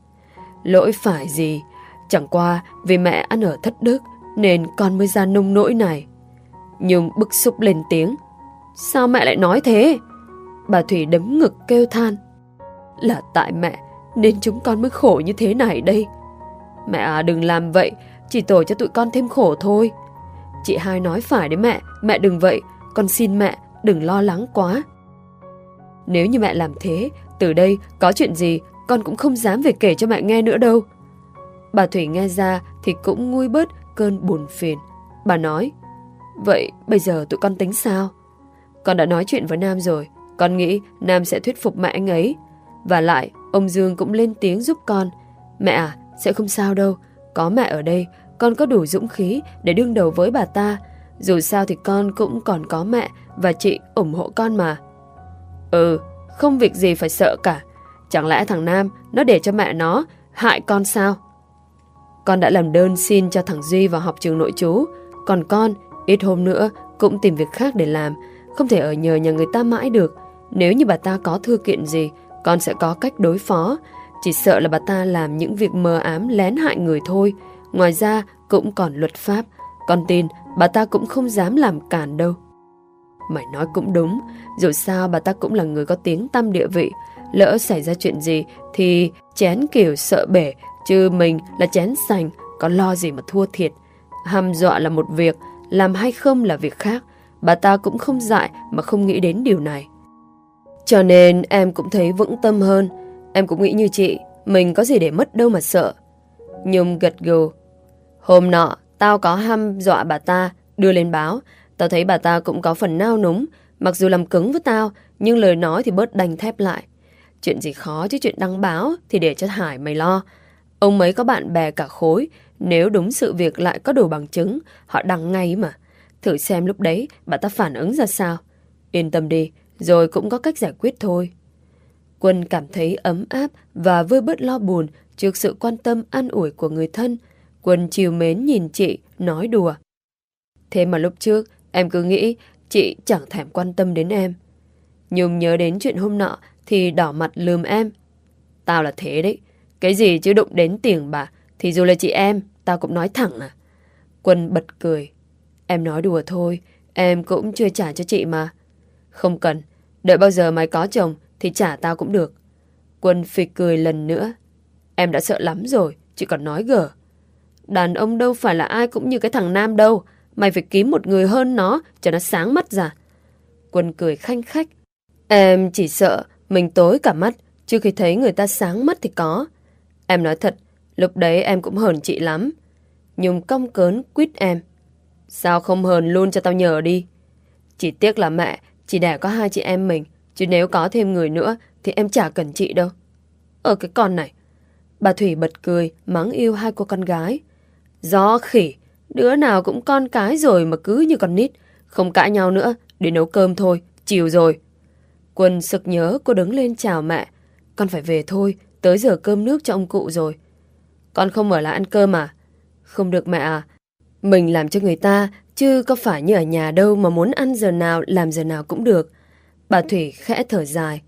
Speaker 1: Lỗi phải gì, chẳng qua vì mẹ ăn ở thất đức nên con mới ra nông nỗi này. Nhung bức xúc lên tiếng. Sao mẹ lại nói thế? Bà Thủy đấm ngực kêu than. Là tại mẹ nên chúng con mới khổ như thế này đây. Mẹ à, đừng làm vậy, chỉ tổ cho tụi con thêm khổ thôi. Chị hai nói phải đấy mẹ đừng vậy, con xin mẹ đừng lo lắng quá. Nếu như mẹ làm thế, từ đây có chuyện gì con cũng không dám về kể cho mẹ nghe nữa đâu. Bà Thủy nghe ra thì cũng nguôi bớt cơn buồn phiền. Bà nói, vậy bây giờ tụi con tính sao? Con đã nói chuyện với Nam rồi, con nghĩ Nam sẽ thuyết phục mẹ anh ấy. Và lại, ông Dương cũng lên tiếng giúp con. Mẹ à, sẽ không sao đâu, có mẹ ở đây, con có đủ dũng khí để đương đầu với bà ta. Dù sao thì con cũng còn có mẹ và chị ủng hộ con mà. Ừ, không việc gì phải sợ cả. Chẳng lẽ thằng Nam nó để cho mẹ nó hại con sao? Con đã làm đơn xin cho thằng Duy vào học trường nội trú. Còn con, ít hôm nữa cũng tìm việc khác để làm. Không thể ở nhờ nhà người ta mãi được. Nếu như bà ta có thư kiện gì, con sẽ có cách đối phó. Chỉ sợ là bà ta làm những việc mờ ám lén hại người thôi. Ngoài ra cũng còn luật pháp. Con tin bà ta cũng không dám làm cản đâu. Mày nói cũng đúng. Dù sao bà ta cũng là người có tiếng tăm địa vị. Lỡ xảy ra chuyện gì thì chén kiểu sợ bể, chứ mình là chén sành, có lo gì mà thua thiệt. Hăm dọa là một việc, làm hay không là việc khác. Bà ta cũng không dại mà không nghĩ đến điều này. Cho nên em cũng thấy vững tâm hơn. Em cũng nghĩ như chị, mình có gì để mất đâu mà sợ. Nhung gật gù. Hôm nọ tao có hăm dọa bà ta đưa lên báo. Tao thấy bà ta cũng có phần nao núng. Mặc dù làm cứng với tao, nhưng lời nói thì bớt đanh thép lại. Chuyện gì khó chứ chuyện đăng báo thì để cho Hải mày lo. Ông mấy có bạn bè cả khối. Nếu đúng sự việc lại có đủ bằng chứng, họ đăng ngay mà. Thử xem lúc đấy bà ta phản ứng ra sao. Yên tâm đi, rồi cũng có cách giải quyết thôi. Quân cảm thấy ấm áp và vơi bớt lo buồn trước sự quan tâm an ủi của người thân. Quân trìu mến nhìn chị, nói đùa. Thế mà lúc trước em cứ nghĩ chị chẳng thèm quan tâm đến em. Nhung nhớ đến chuyện hôm nọ thì đỏ mặt lườm em. Tao là thế đấy. Cái gì chứ đụng đến tiền bà thì dù là chị em tao cũng nói thẳng à? Quân bật cười. Em nói đùa thôi, em cũng chưa trả cho chị mà. Không cần, đợi bao giờ mày có chồng thì trả tao cũng được. Quân phì cười lần nữa. Em đã sợ lắm rồi, chị còn nói gở. Đàn ông đâu phải là ai cũng như cái thằng Nam đâu. Mày phải kiếm một người hơn nó cho nó sáng mắt ra. Quân cười khanh khách. Em chỉ sợ mình tối cả mắt trước khi thấy người ta sáng mắt thì có. Em nói thật, lúc đấy em cũng hờn chị lắm. Nhung cong cớn quýt em. Sao không hờn luôn cho tao nhờ đi. Chỉ tiếc là mẹ chỉ đẻ có 2 chị em mình, chứ nếu có thêm người nữa thì em chả cần chị đâu. Cái con này. Bà Thủy bật cười mắng yêu 2 cô con gái. Do khỉ, đứa nào cũng con cái rồi mà cứ như con nít. Không cãi nhau nữa, đi nấu cơm thôi, chiều rồi. Quân sực nhớ cô đứng lên chào mẹ. Con phải về thôi, tới giờ cơm nước cho ông cụ rồi. Con không ở lại ăn cơm à? Không được mẹ à. Mình làm cho người ta, chứ có phải như ở nhà đâu mà muốn ăn giờ nào làm giờ nào cũng được. Bà Thủy khẽ thở dài.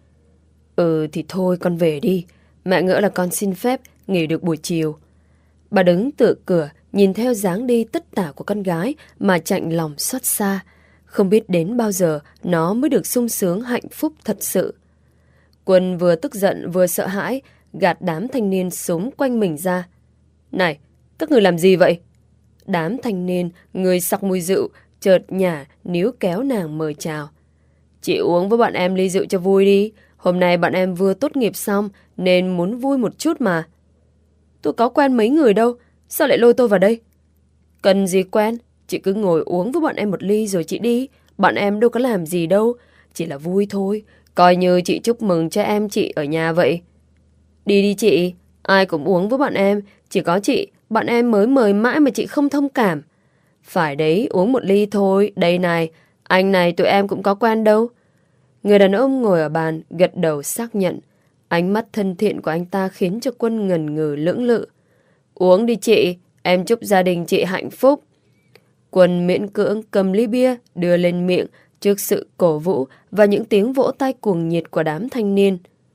Speaker 1: Thì thôi con về đi. Mẹ ngỡ là con xin phép nghỉ được buổi chiều. Bà đứng tựa cửa nhìn theo dáng đi tất tả của con gái mà chạnh lòng xót xa. Không biết đến bao giờ nó mới được sung sướng hạnh phúc thật sự. Quân vừa tức giận vừa sợ hãi, gạt đám thanh niên xúm quanh mình ra. Này, các người làm gì vậy? Đám thanh niên, người sặc mùi rượu, chợt nhả níu kéo nàng mời chào. Chị uống với bọn em ly rượu cho vui đi. Hôm nay bọn em vừa tốt nghiệp xong nên muốn vui một chút mà. Tôi có quen mấy người đâu, sao lại lôi tôi vào đây? Cần gì quen, chị cứ ngồi uống với bọn em một ly rồi chị đi. Bọn em đâu có làm gì đâu, chỉ là vui thôi. Coi như chị chúc mừng cho em chị ở nhà vậy. Đi đi chị, ai cũng uống với bọn em. Chỉ có chị, bọn em mới mời mãi mà chị không thông cảm. Phải đấy, uống một ly thôi. Đây này, anh này tụi em cũng có quen đâu. Người đàn ông ngồi ở bàn gật đầu xác nhận. Ánh mắt thân thiện của anh ta khiến cho Quân ngần ngừ lưỡng lự. Uống đi chị, em chúc gia đình chị hạnh phúc. Quân miễn cưỡng cầm ly bia đưa lên miệng trước sự cổ vũ và những tiếng vỗ tay cuồng nhiệt của đám thanh niên.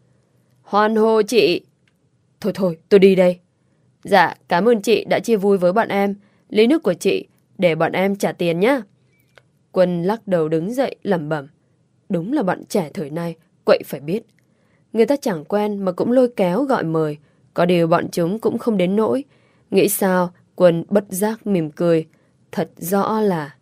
Speaker 1: Hoan hô chị. Thôi thôi, tôi đi đây. Dạ, cảm ơn chị đã chia vui với bọn em. Ly nước của chị, để bọn em trả tiền nhé. Quân lắc đầu đứng dậy lẩm bẩm. Đúng là bọn trẻ thời nay, quậy phải biết. Người ta chẳng quen mà cũng lôi kéo gọi mời. Có điều bọn chúng cũng không đến nỗi. Nghĩ sao, Quân bất giác mỉm cười. Thật rõ là...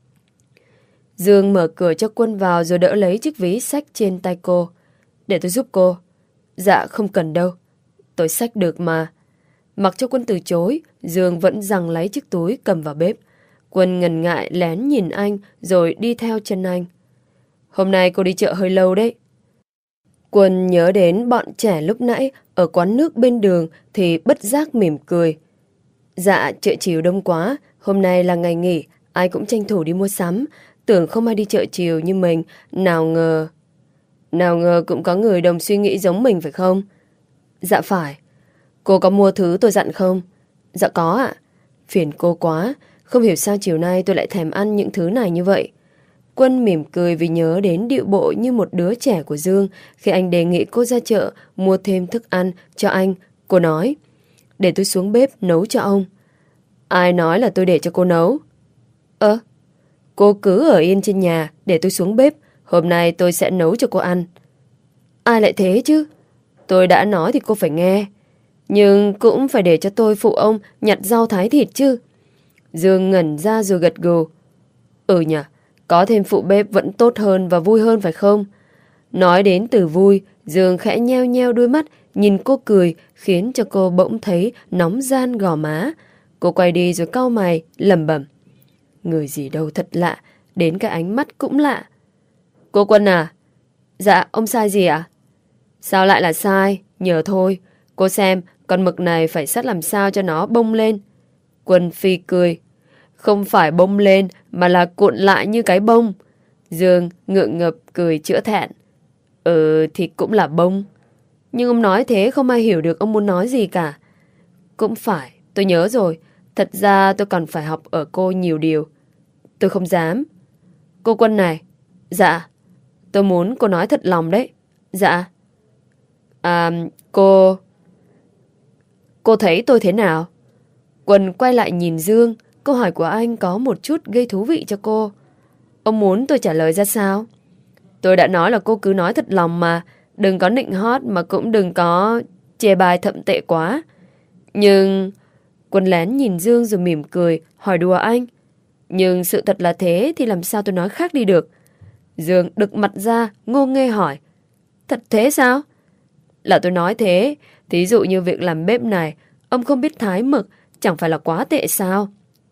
Speaker 1: Dương mở cửa cho Quân vào rồi đỡ lấy chiếc ví xách trên tay cô. Để tôi giúp cô. Dạ không cần đâu. Tôi xách được mà. Mặc cho Quân từ chối, Dương vẫn giằng lấy chiếc túi cầm vào bếp. Quân ngần ngại lén nhìn anh rồi đi theo chân anh. Hôm nay cô đi chợ hơi lâu đấy. Quân nhớ đến bọn trẻ lúc nãy ở quán nước bên đường thì bất giác mỉm cười. Dạ, chợ chiều đông quá, hôm nay là ngày nghỉ, ai cũng tranh thủ đi mua sắm. Tưởng không ai đi chợ chiều như mình, nào ngờ... Nào ngờ cũng có người đồng suy nghĩ giống mình phải không? Dạ phải. Cô có mua thứ tôi dặn không? Dạ có ạ. Phiền cô quá, không hiểu sao chiều nay tôi lại thèm ăn những thứ này như vậy. Quân mỉm cười vì nhớ đến điệu bộ như một đứa trẻ của Dương khi anh đề nghị cô ra chợ mua thêm thức ăn cho anh. Cô nói, để tôi xuống bếp nấu cho ông. Ai nói là tôi để cho cô nấu? Cô cứ ở yên trên nhà để tôi xuống bếp. Hôm nay tôi sẽ nấu cho cô ăn. Ai lại thế chứ? Tôi đã nói thì cô phải nghe. Nhưng cũng phải để cho tôi phụ ông nhặt rau thái thịt chứ. Dương ngẩn ra rồi gật gù. Nhỉ, có thêm phụ bếp vẫn tốt hơn và vui hơn phải không? Nói đến từ vui, Dương khẽ nheo nheo đôi mắt, nhìn cô cười, khiến cho cô bỗng thấy nóng gian gò má. Cô quay đi rồi cau mày, lẩm bẩm. Người gì đâu thật lạ, đến cái ánh mắt cũng lạ. Cô Quân à? Dạ, ông sai gì ạ? Sao lại là sai? Nhờ thôi. Cô xem, con mực này phải sắt làm sao cho nó bông lên. Quân phi cười. Không phải bông lên, mà là cuộn lại như cái bông. Dương ngượng ngập cười chữa thẹn. Thì cũng là bông. Nhưng ông nói thế không ai hiểu được ông muốn nói gì cả. Cũng phải, tôi nhớ rồi. Thật ra tôi còn phải học ở cô nhiều điều. Tôi không dám. Cô Quân này. Dạ. Tôi muốn cô nói thật lòng đấy. Dạ. Cô thấy tôi thế nào? Quân quay lại nhìn Dương. Câu hỏi của anh có một chút gây thú vị cho cô. Ông muốn tôi trả lời ra sao? Tôi đã nói là cô cứ nói thật lòng mà. Đừng có nịnh hót mà cũng đừng có chê bai thậm tệ quá. Nhưng... Quân lén nhìn Dương rồi mỉm cười, hỏi đùa anh. Nhưng sự thật là thế thì làm sao tôi nói khác đi được? Dương đực mặt ra, ngô nghê hỏi. Thật thế sao? Là tôi nói thế. Thí dụ như việc làm bếp này, ông không biết thái mực, chẳng phải là quá tệ sao?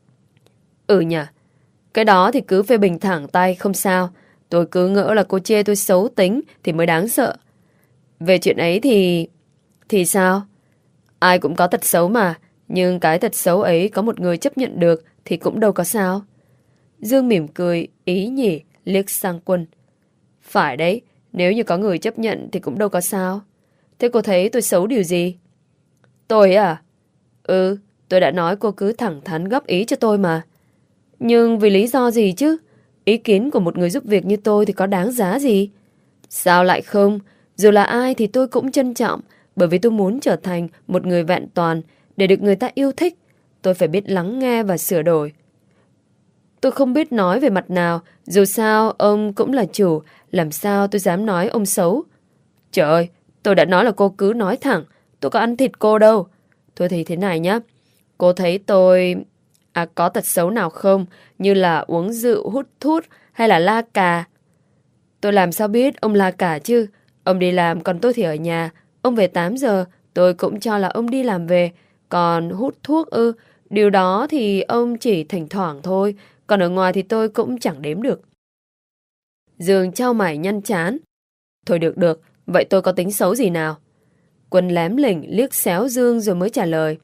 Speaker 1: Ừ nhỉ. Cái đó thì cứ phê bình thẳng tay, không sao. Tôi cứ ngỡ là cô chê tôi xấu tính thì mới đáng sợ. Về chuyện ấy thì... Thì sao? Ai cũng có tật xấu mà. Nhưng cái tật xấu ấy có một người chấp nhận được thì cũng đâu có sao. Dương mỉm cười, ý nhỉ, liếc sang Quân. Phải đấy, nếu như có người chấp nhận thì cũng đâu có sao. Thế cô thấy tôi xấu điều gì? Tôi à? Ừ, tôi đã nói cô cứ thẳng thắn góp ý cho tôi mà. Nhưng vì lý do gì chứ? Ý kiến của một người giúp việc như tôi thì có đáng giá gì? Sao lại không? Dù là ai thì tôi cũng trân trọng, bởi vì tôi muốn trở thành một người vẹn toàn để được người ta yêu thích. Tôi phải biết lắng nghe và sửa đổi. Tôi không biết nói về mặt nào, dù sao ông cũng là chủ, làm sao tôi dám nói ông xấu. Trời ơi, tôi đã nói là cô cứ nói thẳng, tôi có ăn thịt cô đâu. Thôi thì thế này nhá, cô thấy tôi... có tật xấu nào không, như là uống rượu, hút thuốc hay là la cà? Tôi làm sao biết ông la cà chứ? Ông đi làm còn tôi thì ở nhà. Ông về 8 giờ, tôi cũng cho là ông đi làm về. Còn hút thuốc điều đó thì ông chỉ thỉnh thoảng thôi. Còn ở ngoài thì tôi cũng chẳng đếm được. Dương chau mày nhăn chán. Thôi được được, vậy tôi có tính xấu gì nào? Quân lém lỉnh liếc xéo Dương rồi mới trả lời.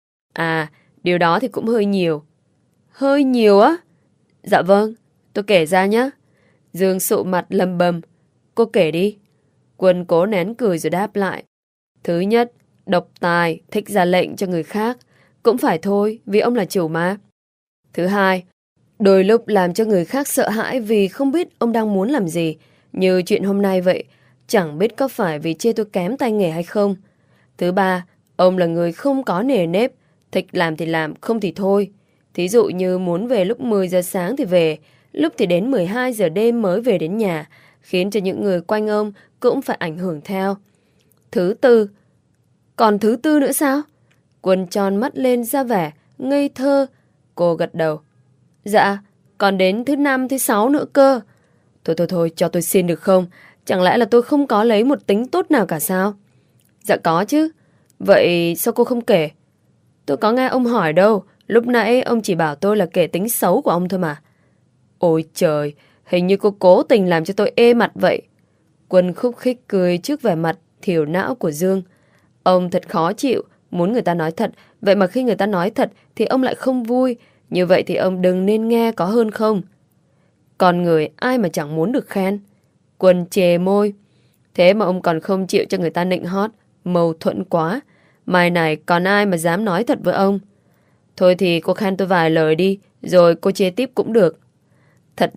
Speaker 1: À, điều đó thì cũng hơi nhiều. Hơi nhiều á? Dạ vâng, tôi kể ra nhé. Dương sụ mặt lầm bầm. Cô kể đi. Quân cố nén cười rồi đáp lại. Thứ nhất, độc tài, thích ra lệnh cho người khác. Cũng phải thôi, vì ông là chủ mà. Thứ hai, đôi lúc làm cho người khác sợ hãi vì không biết ông đang muốn làm gì. Như chuyện hôm nay vậy, chẳng biết có phải vì chê tôi kém tay nghề hay không. Thứ ba, ông là người không có nề nếp, thích làm thì làm, không thì thôi. Thí dụ như muốn về lúc 10 giờ sáng thì về, lúc thì đến 12 giờ đêm mới về đến nhà, khiến cho những người quanh ông cũng phải ảnh hưởng theo. Thứ tư, còn thứ tư nữa sao? Quân tròn mắt lên ra vẻ ngây thơ. Cô gật đầu. Dạ, còn đến thứ năm, thứ sáu nữa cơ. Thôi, cho tôi xin được không? Chẳng lẽ là tôi không có lấy một tính tốt nào cả sao? Dạ có chứ. Vậy sao cô không kể? Tôi có nghe ông hỏi đâu. Lúc nãy ông chỉ bảo tôi là kể tính xấu của ông thôi mà. Ôi trời, hình như cô cố tình làm cho tôi ê mặt vậy. Quân khúc khích cười trước vẻ mặt thiểu não của Dương. Ông thật khó chịu, muốn người ta nói thật. Vậy mà khi người ta nói thật thì ông lại không vui. Như vậy thì ông đừng nên nghe, có hơn không? Con người ai mà chẳng muốn được khen. Quân chề môi. Thế mà ông còn không chịu cho người ta nịnh hót. Mâu thuẫn quá. Mai này còn ai mà dám nói thật với ông? Thôi thì cô khen tôi vài lời đi, rồi cô chê tiếp cũng được. Thật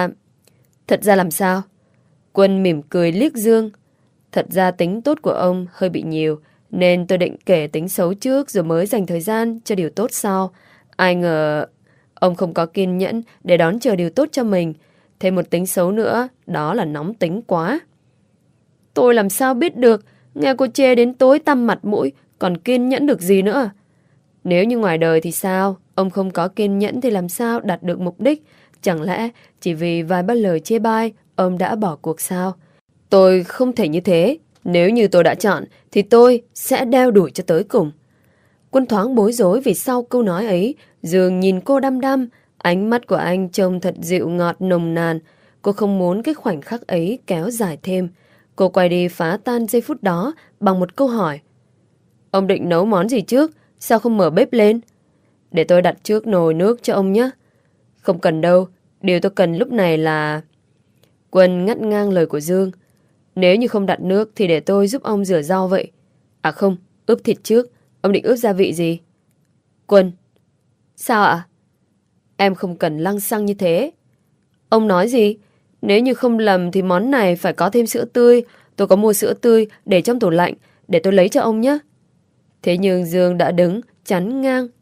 Speaker 1: ra làm sao? Quân mỉm cười liếc Dương. Thật ra tính tốt của ông hơi bị nhiều, nên tôi định kể tính xấu trước rồi mới dành thời gian cho điều tốt sau. Ai ngờ ông không có kiên nhẫn để đón chờ điều tốt cho mình. Thêm một tính xấu nữa, đó là nóng tính quá. Tôi làm sao biết được, nghe cô chê đến tối tăm mặt mũi, còn kiên nhẫn được gì nữa? Nếu như ngoài đời thì sao? Ông không có kiên nhẫn thì làm sao đạt được mục đích? Chẳng lẽ chỉ vì vài ba lời chê bai, ông đã bỏ cuộc sao? Tôi không thể như thế. Nếu như tôi đã chọn, thì tôi sẽ đeo đuổi cho tới cùng. Quân thoáng bối rối vì sau câu nói ấy, Dương nhìn cô đăm đăm, ánh mắt của anh trông thật dịu ngọt nồng nàn. Cô không muốn cái khoảnh khắc ấy kéo dài thêm. Cô quay đi phá tan giây phút đó bằng một câu hỏi. Ông định nấu món gì trước? Sao không mở bếp lên? Để tôi đặt trước nồi nước cho ông nhé. Không cần đâu, điều tôi cần lúc này là... Quân ngắt ngang lời của Dương. Nếu như không đặt nước thì để tôi giúp ông rửa rau vậy. À không, ướp thịt trước. Ông định ướp gia vị gì? Quân. Sao ạ? Em không cần lăng xăng như thế. Ông nói gì? Nếu như không lầm thì món này phải có thêm sữa tươi. Tôi có mua sữa tươi để trong tủ lạnh, để tôi lấy cho ông nhé. Thế nhưng Dương đã đứng chắn ngang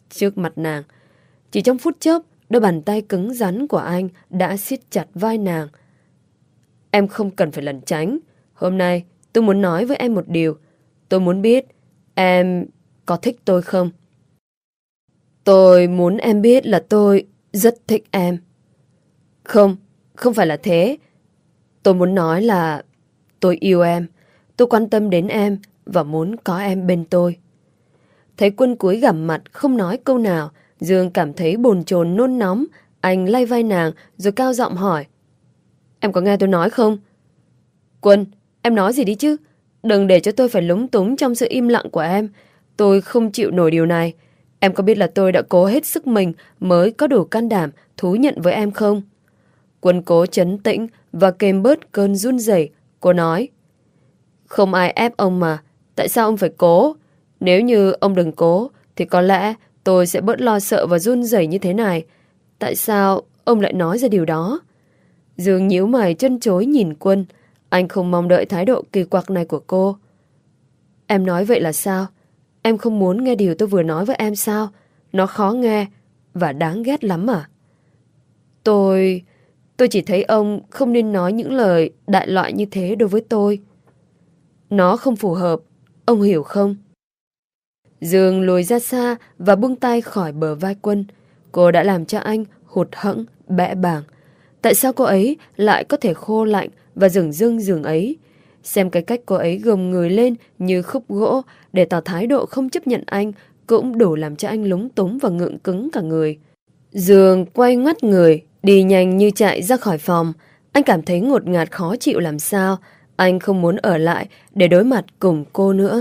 Speaker 1: trước mặt nàng. Chỉ trong phút chốc, đôi bàn tay cứng rắn của anh đã siết chặt vai nàng. Em không cần phải lẩn tránh. Hôm nay tôi muốn nói với em một điều. Tôi muốn biết em có thích tôi không? Tôi muốn em biết là tôi rất thích em. Không, không phải là thế. Tôi muốn nói là tôi yêu em. Tôi quan tâm đến em và muốn có em bên tôi. Thấy Quân cúi gằm mặt không nói câu nào, Dương cảm thấy bồn chồn nôn nóng. Anh lay vai nàng rồi cao giọng hỏi. Em có nghe tôi nói không? Quân, em nói gì đi chứ? Đừng để cho tôi phải lúng túng trong sự im lặng của em. Tôi không chịu nổi điều này. Em có biết là tôi đã cố hết sức mình mới có đủ can đảm thú nhận với em không? Quân cố trấn tĩnh và kềm bớt cơn run rẩy. Cô nói. Không ai ép ông mà. Tại sao ông phải cố? Nếu như ông đừng cố thì có lẽ tôi sẽ bớt lo sợ và run rẩy như thế này. Tại sao ông lại nói ra điều đó? Dương nhíu mày trân trối nhìn Quân. Anh không mong đợi thái độ kỳ quặc này của cô. Em nói vậy là sao? Em không muốn nghe điều tôi vừa nói với em sao? Nó khó nghe và đáng ghét lắm à? Tôi chỉ thấy ông không nên nói những lời đại loại như thế đối với tôi. Nó không phù hợp, ông hiểu không? Dương lùi ra xa và buông tay khỏi bờ vai Quân. Cô đã làm cho anh hụt hẫng, bẽ bàng. Tại sao cô ấy lại có thể khô lạnh và dửng dưng giường ấy? Xem cái cách cô ấy gồng người lên như khúc gỗ để tỏ thái độ không chấp nhận anh cũng đủ làm cho anh lúng túng và ngượng cứng cả người. Dương quay ngoắt người, đi nhanh như chạy ra khỏi phòng. Anh cảm thấy ngột ngạt khó chịu làm sao. Anh không muốn ở lại để đối mặt cùng cô nữa.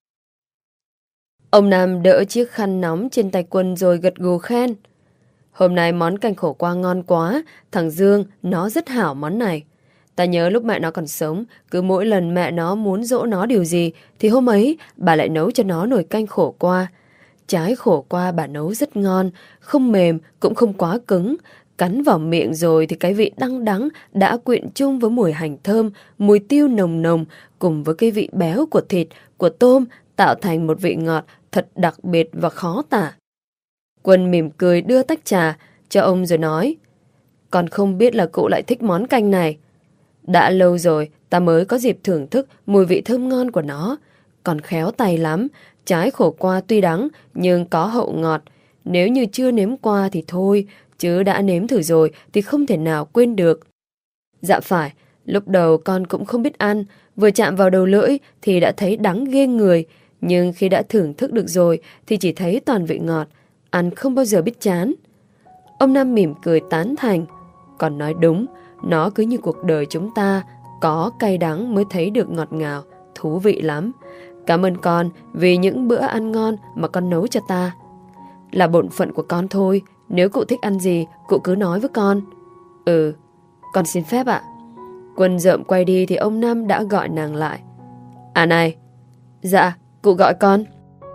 Speaker 1: Ông Nam đỡ chiếc khăn nóng trên tay Quân rồi gật gù khen. Hôm nay món canh khổ qua ngon quá. Thằng Dương nó rất hảo món này. Ta nhớ lúc mẹ nó còn sống, cứ mỗi lần mẹ nó muốn dỗ nó điều gì thì hôm ấy bà lại nấu cho nó nồi canh khổ qua. Trái khổ qua bà nấu rất ngon, không mềm cũng không quá cứng. Cắn vào miệng rồi thì cái vị đắng đắng đã quyện chung với mùi hành thơm, mùi tiêu nồng nồng cùng với cái vị béo của thịt, của tôm tạo thành một vị ngọt thật đặc biệt và khó tả. Quân mỉm cười đưa tách trà cho ông rồi nói. Còn không biết là cụ lại thích món canh này. Đã lâu rồi ta mới có dịp thưởng thức mùi vị thơm ngon của nó. Còn khéo tay lắm. Trái khổ qua tuy đắng nhưng có hậu ngọt. Nếu như chưa nếm qua thì thôi, chứ đã nếm thử rồi thì không thể nào quên được. Dạ phải, lúc đầu con cũng không biết ăn. Vừa chạm vào đầu lưỡi thì đã thấy đắng ghê người. Nhưng khi đã thưởng thức được rồi thì chỉ thấy toàn vị ngọt. Ăn không bao giờ biết chán. Ông Nam mỉm cười tán thành. Còn nói đúng, nó cứ như cuộc đời chúng ta, có cay đắng mới thấy được ngọt ngào, thú vị lắm. Cảm ơn con vì những bữa ăn ngon mà con nấu cho ta. Là bổn phận của con thôi, nếu cụ thích ăn gì, cụ cứ nói với con. Ừ, con xin phép ạ. Quân rợm quay đi thì ông Nam đã gọi nàng lại. À này. Dạ, cụ gọi con.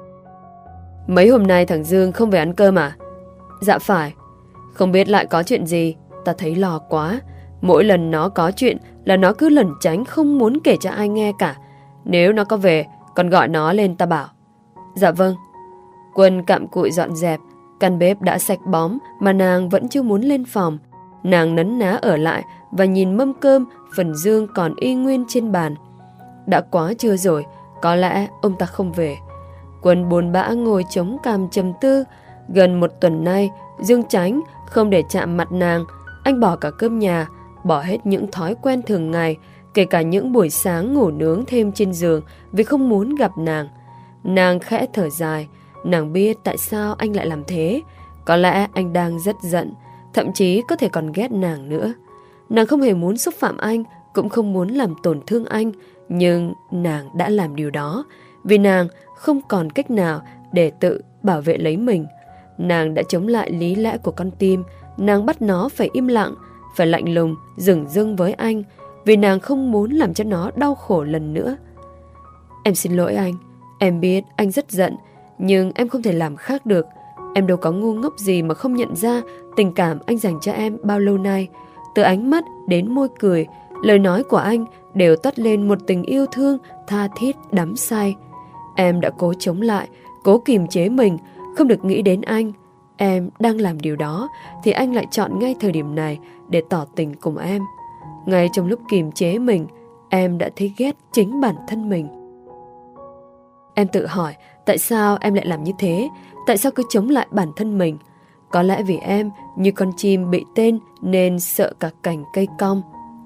Speaker 1: Mấy hôm nay thằng Dương không về ăn cơm à? Dạ phải. Không biết lại có chuyện gì, ta thấy lo quá. Mỗi lần nó có chuyện là nó cứ lẩn tránh không muốn kể cho ai nghe cả. Nếu nó có về, con gọi nó lên ta bảo. Dạ vâng. Quân cặm cụi dọn dẹp. Căn bếp đã sạch bóng mà nàng vẫn chưa muốn lên phòng. Nàng nấn ná ở lại và nhìn mâm cơm phần Dương còn y nguyên trên bàn. Đã quá trưa rồi, có lẽ ông ta không về. Quân buồn bã ngồi chống cằm trầm tư. Gần một tuần nay Dương tránh không để chạm mặt nàng. Anh bỏ cả cơm nhà, bỏ hết những thói quen thường ngày, kể cả những buổi sáng ngủ nướng thêm trên giường vì không muốn gặp nàng. Nàng khẽ thở dài. Nàng biết tại sao anh lại làm thế. Có lẽ anh đang rất giận, thậm chí có thể còn ghét nàng nữa. Nàng không hề muốn xúc phạm anh, cũng không muốn làm tổn thương anh, nhưng nàng đã làm điều đó vì nàng không còn cách nào để tự bảo vệ lấy mình. Nàng đã chống lại lý lẽ của con tim. Nàng bắt nó phải im lặng, phải lạnh lùng, dửng dưng với anh, vì nàng không muốn làm cho nó đau khổ lần nữa. Em xin lỗi anh. Em biết anh rất giận, nhưng em không thể làm khác được. Em đâu có ngu ngốc gì mà không nhận ra tình cảm anh dành cho em bao lâu nay. Từ ánh mắt đến môi cười, lời nói của anh đều toát lên một tình yêu thương tha thiết đắm say. Em đã cố chống lại, cố kìm chế mình, không được nghĩ đến anh. Em đang làm điều đó thì anh lại chọn ngay thời điểm này để tỏ tình cùng em. Ngay trong lúc kiềm chế mình, em đã thấy ghét chính bản thân mình. Em tự hỏi tại sao em lại làm như thế, tại sao cứ chống lại bản thân mình. Có lẽ vì em như con chim bị tên nên sợ cả cành cây cong.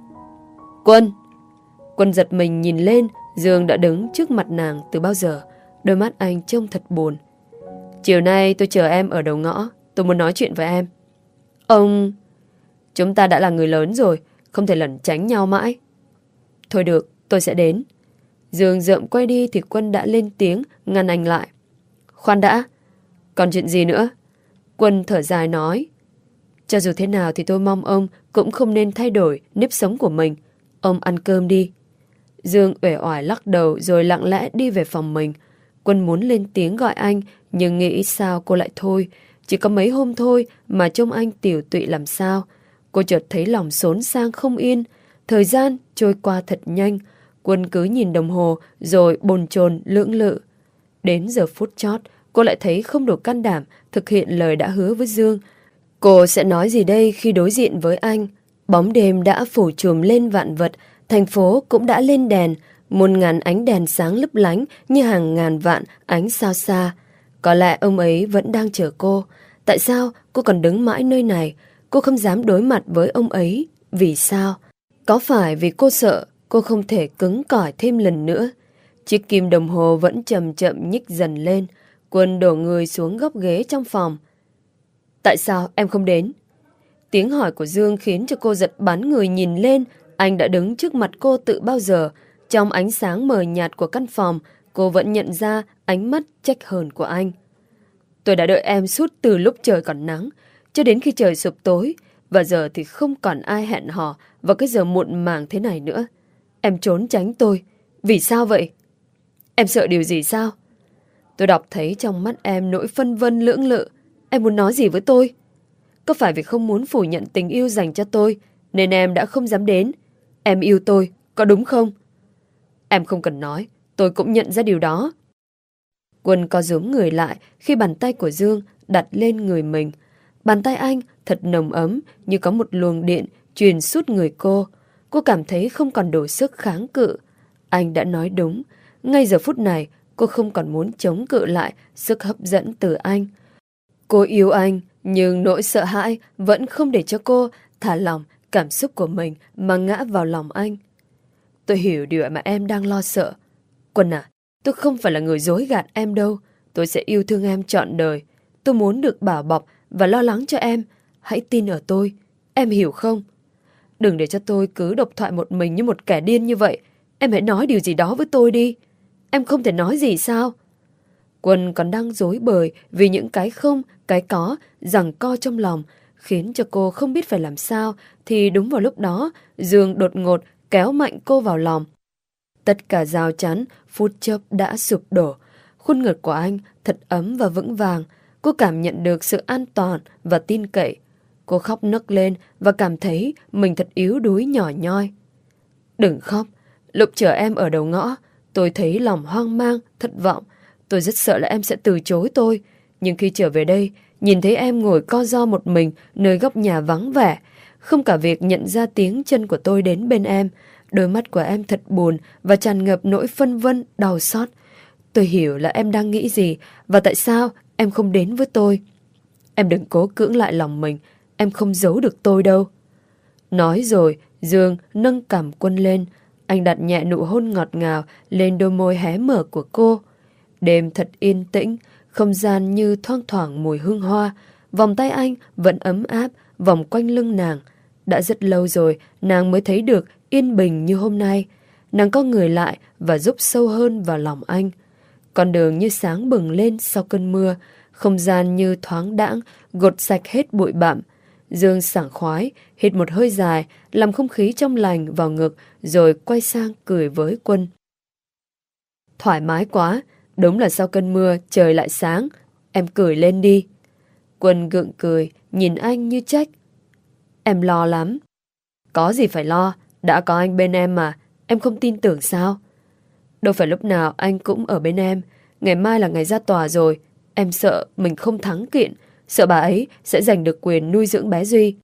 Speaker 1: Quân! Quân giật mình nhìn lên, Dương đã đứng trước mặt nàng từ bao giờ. Đôi mắt anh trông thật buồn. Chiều nay tôi chờ em ở đầu ngõ, tôi muốn nói chuyện với em. Ông... Chúng ta đã là người lớn rồi, không thể lẩn tránh nhau mãi. Thôi được, tôi sẽ đến. Dương rợm quay đi thì Quân đã lên tiếng ngăn anh lại. Khoan đã, còn chuyện gì nữa? Quân thở dài nói. Cho dù thế nào thì tôi mong ông cũng không nên thay đổi nếp sống của mình. Ông ăn cơm đi. Dương uể oải lắc đầu rồi lặng lẽ đi về phòng mình. Quân muốn lên tiếng gọi anh, nhưng nghĩ sao cô lại thôi. Chỉ có mấy hôm thôi mà trông anh tiểu tụy làm sao. Cô chợt thấy lòng xốn sang không yên. Thời gian trôi qua thật nhanh. Quân cứ nhìn đồng hồ rồi bồn chồn lưỡng lự. Đến giờ phút chót, cô lại thấy không đủ can đảm thực hiện lời đã hứa với Dương. Cô sẽ nói gì đây khi đối diện với anh? Bóng đêm đã phủ trùm lên vạn vật, thành phố cũng đã lên đèn, muôn ngàn ánh đèn sáng lấp lánh như hàng ngàn vạn ánh sao xa. Có lẽ ông ấy vẫn đang chờ cô. Tại sao cô còn đứng mãi nơi này? Cô không dám đối mặt với ông ấy. Vì sao? Có phải vì cô sợ cô không thể cứng cỏi thêm lần nữa? Chiếc kim đồng hồ vẫn chậm chậm nhích dần lên. Quân đổ người xuống góc ghế trong phòng. Tại sao em không đến? Tiếng hỏi của Dương khiến cho cô giật bắn người nhìn lên. Anh đã đứng trước mặt cô từ bao giờ. Trong ánh sáng mờ nhạt của căn phòng, cô vẫn nhận ra ánh mắt trách hờn của anh. Tôi đã đợi em suốt từ lúc trời còn nắng cho đến khi trời sụp tối, và giờ thì không còn ai hẹn hò vào cái giờ muộn màng thế này nữa. Em trốn tránh tôi. Vì sao vậy? Em sợ điều gì sao? Tôi đọc thấy trong mắt em nỗi phân vân lưỡng lự. Em muốn nói gì với tôi? Có phải vì không muốn phủ nhận tình yêu dành cho tôi nên em đã không dám đến? Em yêu tôi, có đúng không? Em không cần nói, tôi cũng nhận ra điều đó. Quân co rúm người lại khi bàn tay của Dương đặt lên người mình. Bàn tay anh thật nồng ấm như có một luồng điện truyền suốt người cô. Cô cảm thấy không còn đủ sức kháng cự. Anh đã nói đúng. Ngay giờ phút này, cô không còn muốn chống cự lại sức hấp dẫn từ anh. Cô yêu anh, nhưng nỗi sợ hãi vẫn không để cho cô thả lỏng cảm xúc của mình mà ngã vào lòng anh. Tôi hiểu điều mà em đang lo sợ. Quân à, tôi không phải là người dối gạt em đâu. Tôi sẽ yêu thương em trọn đời. Tôi muốn được bảo bọc và lo lắng cho em. Hãy tin ở tôi. Em hiểu không? Đừng để cho tôi cứ độc thoại một mình như một kẻ điên như vậy. Em hãy nói điều gì đó với tôi đi. Em không thể nói gì sao? Quân còn đang rối bời vì những cái không, cái có, giằng co trong lòng, khiến cho cô không biết phải làm sao, thì đúng vào lúc đó, Dương đột ngột kéo mạnh cô vào lòng. Tất cả rào chắn, phút chốc đã sụp đổ. Khuôn ngực của anh thật ấm và vững vàng. Cô cảm nhận được sự an toàn và tin cậy. Cô khóc nấc lên và cảm thấy mình thật yếu đuối nhỏ nhoi. Đừng khóc. Lúc chờ em ở đầu ngõ, tôi thấy lòng hoang mang, thất vọng. Tôi rất sợ là em sẽ từ chối tôi. Nhưng khi trở về đây, nhìn thấy em ngồi co ro một mình nơi góc nhà vắng vẻ, không cả việc nhận ra tiếng chân của tôi đến bên em. Đôi mắt của em thật buồn và tràn ngập nỗi phân vân, đau xót. Tôi hiểu là em đang nghĩ gì và tại sao em không đến với tôi. Em đừng cố cưỡng lại lòng mình, em không giấu được tôi đâu. Nói rồi, Dương nâng cằm Quân lên. Anh đặt nhẹ nụ hôn ngọt ngào lên đôi môi hé mở của cô. Đêm thật yên tĩnh, không gian như thoang thoảng mùi hương hoa. Vòng tay anh vẫn ấm áp, vòng quanh lưng nàng. Đã rất lâu rồi, nàng mới thấy được yên bình như hôm nay. Nàng co người lại và rúc sâu hơn vào lòng anh. Con đường như sáng bừng lên sau cơn mưa. Không gian như thoáng đãng, gột sạch hết bụi bặm. Dương sảng khoái, hít một hơi dài, làm không khí trong lành vào ngực, rồi quay sang cười với Quân. Thoải mái quá, đúng là sau cơn mưa trời lại sáng. Em cười lên đi. Quân gượng cười, nhìn anh như trách. Em lo lắm. Có gì phải lo, đã có anh bên em mà, em không tin tưởng sao? Đâu phải lúc nào anh cũng ở bên em. Ngày mai là ngày ra tòa rồi, Em sợ mình không thắng kiện, sợ bà ấy sẽ giành được quyền nuôi dưỡng bé Duy.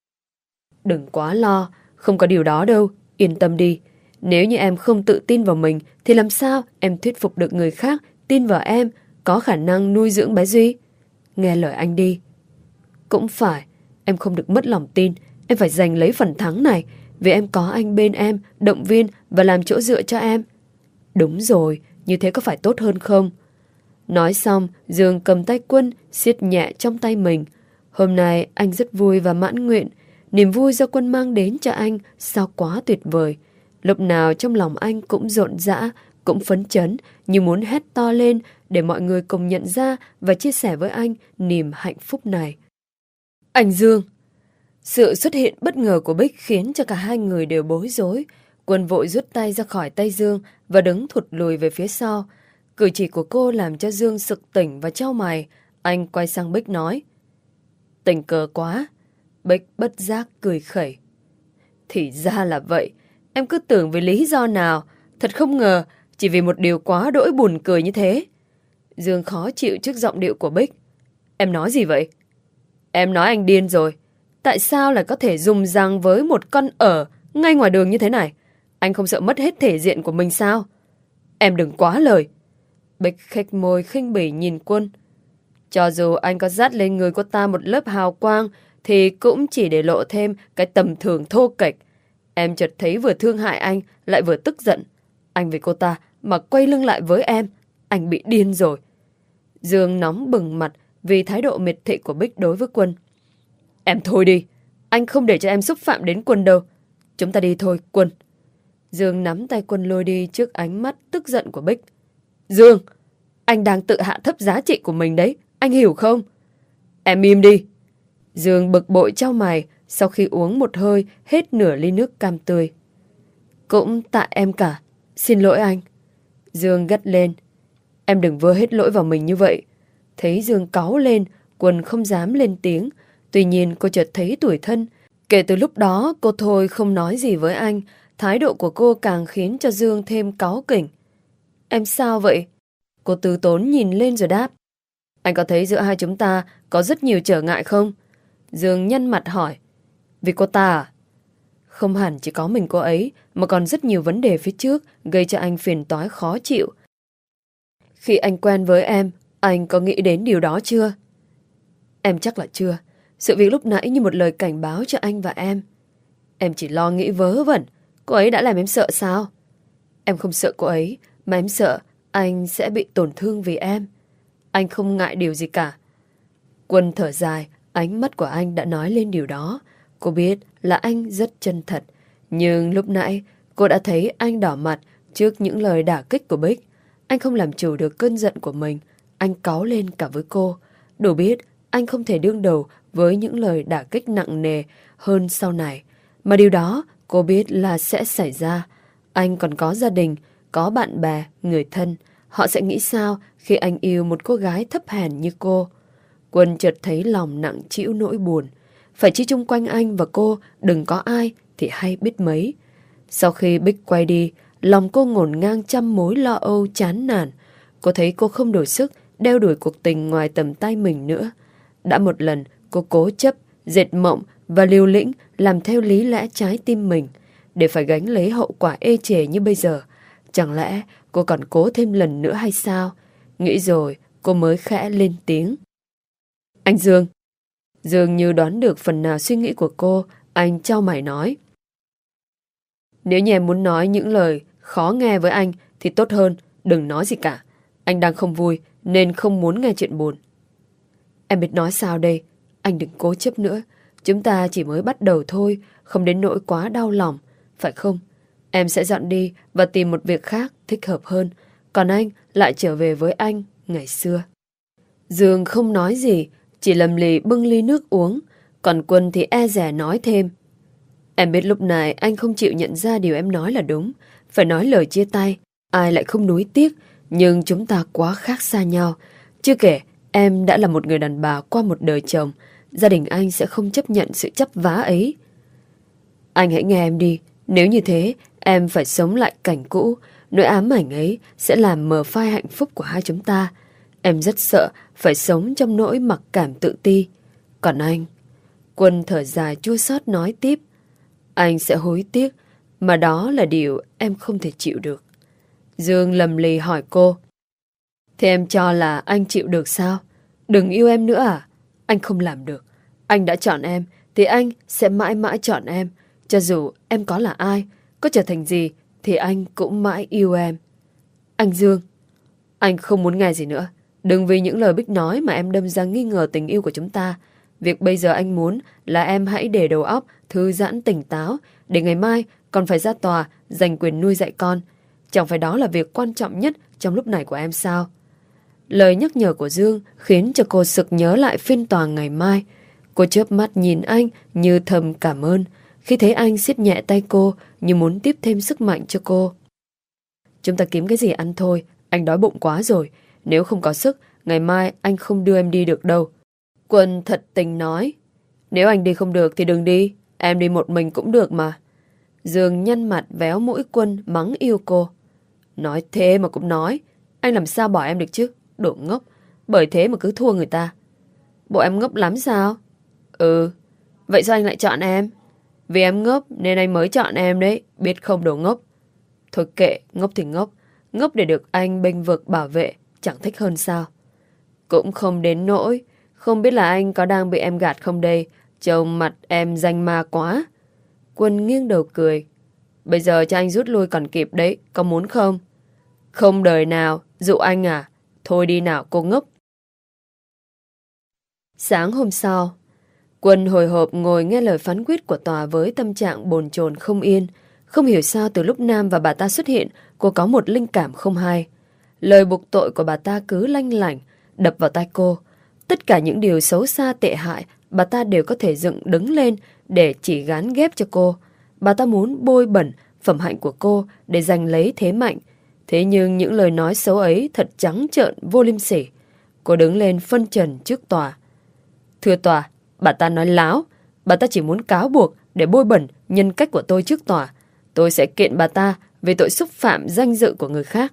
Speaker 1: Đừng quá lo, không có điều đó đâu, yên tâm đi. Nếu như em không tự tin vào mình thì làm sao em thuyết phục được người khác tin vào em có khả năng nuôi dưỡng bé Duy? Nghe lời anh đi. Cũng phải, em không được mất lòng tin, em phải giành lấy phần thắng này, vì em có anh bên em, động viên và làm chỗ dựa cho em. Đúng rồi, như thế có phải tốt hơn không? Nói xong, Dương cầm tay Quân siết nhẹ trong tay mình. Hôm nay anh rất vui và mãn nguyện. Niềm vui do Quân mang đến cho anh sao quá tuyệt vời. Lúc nào trong lòng anh cũng rộn rã, cũng phấn chấn, như muốn hét to lên để mọi người cùng nhận ra và chia sẻ với anh niềm hạnh phúc này. Anh Dương! Sự xuất hiện bất ngờ của Bích khiến cho cả hai người đều bối rối. Quân vội rút tay ra khỏi tay Dương và đứng thụt lùi về phía sau. Cử chỉ của cô làm cho Dương sực tỉnh và chau mày. Anh quay sang Bích nói: Tình cờ quá. Bích bất giác cười khẩy. Thì ra là vậy. Em cứ tưởng vì lý do nào. Thật không ngờ chỉ vì một điều quá đỗi buồn cười như thế. Dương khó chịu trước giọng điệu của Bích. Em nói gì vậy? Em nói anh điên rồi. Tại sao lại có thể dùng răng với một con ở ngay ngoài đường như thế này? Anh không sợ mất hết thể diện của mình sao? Em đừng quá lời. Bích khếch môi khinh bỉ nhìn Quân. Cho dù anh có dát lên người cô ta một lớp hào quang thì cũng chỉ để lộ thêm cái tầm thường thô kệch. Em chợt thấy vừa thương hại anh lại vừa tức giận. Anh vì cô ta mà quay lưng lại với em. Anh bị điên rồi. Dương nóng bừng mặt vì thái độ miệt thị của Bích đối với Quân. Em thôi đi. Anh không để cho em xúc phạm đến Quân đâu. Chúng ta đi thôi, Quân. Dương nắm tay Quân lôi đi trước ánh mắt tức giận của Bích. Dương! Anh đang tự hạ thấp giá trị của mình đấy. Anh hiểu không? Em im đi. Dương bực bội chau mày sau khi uống một hơi hết nửa ly nước cam tươi. Cũng tại em cả. Xin lỗi anh. Dương gắt lên. Em đừng vơ hết lỗi vào mình như vậy. Thấy Dương cáu lên, Quân không dám lên tiếng. Tuy nhiên cô chợt thấy tủi thân. Kể từ lúc đó cô thôi không nói gì với anh. Thái độ của cô càng khiến cho Dương thêm cáu kỉnh. Em sao vậy? Cô từ tốn nhìn lên rồi đáp. Anh có thấy giữa hai chúng ta có rất nhiều trở ngại không? Dương nhăn mặt hỏi. Vì cô ta à? Không hẳn chỉ có mình cô ấy, mà còn rất nhiều vấn đề phía trước gây cho anh phiền toái khó chịu. Khi anh quen với em, anh có nghĩ đến điều đó chưa? Em chắc là chưa. Sự việc lúc nãy như một lời cảnh báo cho anh và em. Em chỉ lo nghĩ vớ vẩn. Cô ấy đã làm em sợ sao? Em không sợ cô ấy, mà em sợ anh sẽ bị tổn thương vì em. Anh không ngại điều gì cả. Quân thở dài, ánh mắt của anh đã nói lên điều đó. Cô biết là anh rất chân thật. Nhưng lúc nãy cô đã thấy anh đỏ mặt trước những lời đả kích của Bích. Anh không làm chủ được cơn giận của mình. Anh cáu lên cả với cô. Đủ biết anh không thể đương đầu với những lời đả kích nặng nề hơn sau này. Mà điều đó cô biết là sẽ xảy ra. Anh còn có gia đình, có bạn bè, người thân. Họ sẽ nghĩ sao khi anh yêu một cô gái thấp hèn như cô? Quân chợt thấy lòng nặng trĩu nỗi buồn. Phải chi chung quanh anh và cô đừng có ai thì hay biết mấy. Sau khi Bích quay đi, lòng cô ngổn ngang trăm mối lo âu chán nản. Cô thấy cô không đủ sức đeo đuổi cuộc tình ngoài tầm tay mình nữa. Đã một lần cô cố chấp, dệt mộng và liều lĩnh làm theo lý lẽ trái tim mình để phải gánh lấy hậu quả ê chề như bây giờ. Chẳng lẽ cô còn cố thêm lần nữa hay sao? Nghĩ rồi cô mới khẽ lên tiếng. Anh Dương. Dương như đoán được phần nào suy nghĩ của cô. Anh chau mày nói. Nếu như em muốn nói những lời khó nghe với anh thì tốt hơn đừng nói gì cả. Anh đang không vui nên không muốn nghe chuyện buồn. Em biết nói sao đây? Anh đừng cố chấp nữa. Chúng ta chỉ mới bắt đầu thôi, không đến nỗi quá đau lòng, phải không? Em sẽ dọn đi và tìm một việc khác thích hợp hơn. Còn anh lại trở về với anh ngày xưa. Dương không nói gì, chỉ lầm lì bưng ly nước uống. Còn Quân thì e dè nói thêm. Em biết lúc này anh không chịu nhận ra điều em nói là đúng. Phải nói lời chia tay, ai lại không nuối tiếc. Nhưng chúng ta quá khác xa nhau. Chưa kể, em đã là một người đàn bà qua một đời chồng. Gia đình anh sẽ không chấp nhận sự chấp vá ấy. Anh hãy nghe em đi. Nếu như thế, em phải sống lại cảnh cũ. Nỗi ám ảnh ấy sẽ làm mờ phai hạnh phúc của hai chúng ta. Em rất sợ phải sống trong nỗi mặc cảm tự ti. Còn anh... Quân thở dài chua xót nói tiếp. Anh sẽ hối tiếc, mà đó là điều em không thể chịu được. Dương lầm lì hỏi cô. Thế em cho là anh chịu được sao? Đừng yêu em nữa à? Anh không làm được. Anh đã chọn em, thì anh sẽ mãi mãi chọn em. Cho dù em có là ai, có trở thành gì, thì anh cũng mãi yêu em. Anh Dương, anh không muốn nghe gì nữa. Đừng vì những lời Bích nói mà em đâm ra nghi ngờ tình yêu của chúng ta. Việc bây giờ anh muốn là em hãy để đầu óc thư giãn tỉnh táo, để ngày mai còn phải ra tòa giành quyền nuôi dạy con. Chẳng phải đó là việc quan trọng nhất trong lúc này của em sao? Lời nhắc nhở của Dương khiến cho cô sực nhớ lại phiên tòa ngày mai. Cô chớp mắt nhìn anh như thầm cảm ơn, khi thấy anh siết nhẹ tay cô như muốn tiếp thêm sức mạnh cho cô. Chúng ta kiếm cái gì ăn thôi, anh đói bụng quá rồi. Nếu không có sức, ngày mai anh không đưa em đi được đâu. Quân thật tình nói. Nếu anh đi không được thì đừng đi, em đi một mình cũng được mà. Dương nhăn mặt véo mũi Quân mắng yêu cô. Nói thế mà cũng nói, anh làm sao bỏ em được chứ, đồ ngốc. Bởi thế mà cứ thua người ta. Bộ em ngốc lắm sao? Ừ, vậy sao anh lại chọn em? Vì em ngốc nên anh mới chọn em đấy, biết không đồ ngốc. Thôi kệ, ngốc thì ngốc. Ngốc để được anh bênh vực bảo vệ, chẳng thích hơn sao? Cũng không đến nỗi. Không biết là anh có đang bị em gạt không đây? Trông mặt em danh ma quá. Quân nghiêng đầu cười. Bây giờ cho anh rút lui còn kịp đấy, có muốn không? Không đời nào, dụ anh à? Thôi đi nào cô ngốc. Sáng hôm sau, Quân hồi hộp ngồi nghe lời phán quyết của tòa với tâm trạng bồn chồn không yên. Không hiểu sao từ lúc Nam và bà ta xuất hiện, cô có một linh cảm không hay. Lời buộc tội của bà ta cứ lanh lảnh, đập vào tai cô. Tất cả những điều xấu xa tệ hại, bà ta đều có thể dựng đứng lên để chỉ gán ghép cho cô. Bà ta muốn bôi bẩn phẩm hạnh của cô để giành lấy thế mạnh. Thế nhưng những lời nói xấu ấy thật trắng trợn vô liêm sỉ. Cô đứng lên phân trần trước tòa. Thưa tòa, bà ta nói láo. Bà ta chỉ muốn cáo buộc để bôi bẩn nhân cách của tôi trước tòa. Tôi sẽ kiện bà ta về tội xúc phạm danh dự của người khác.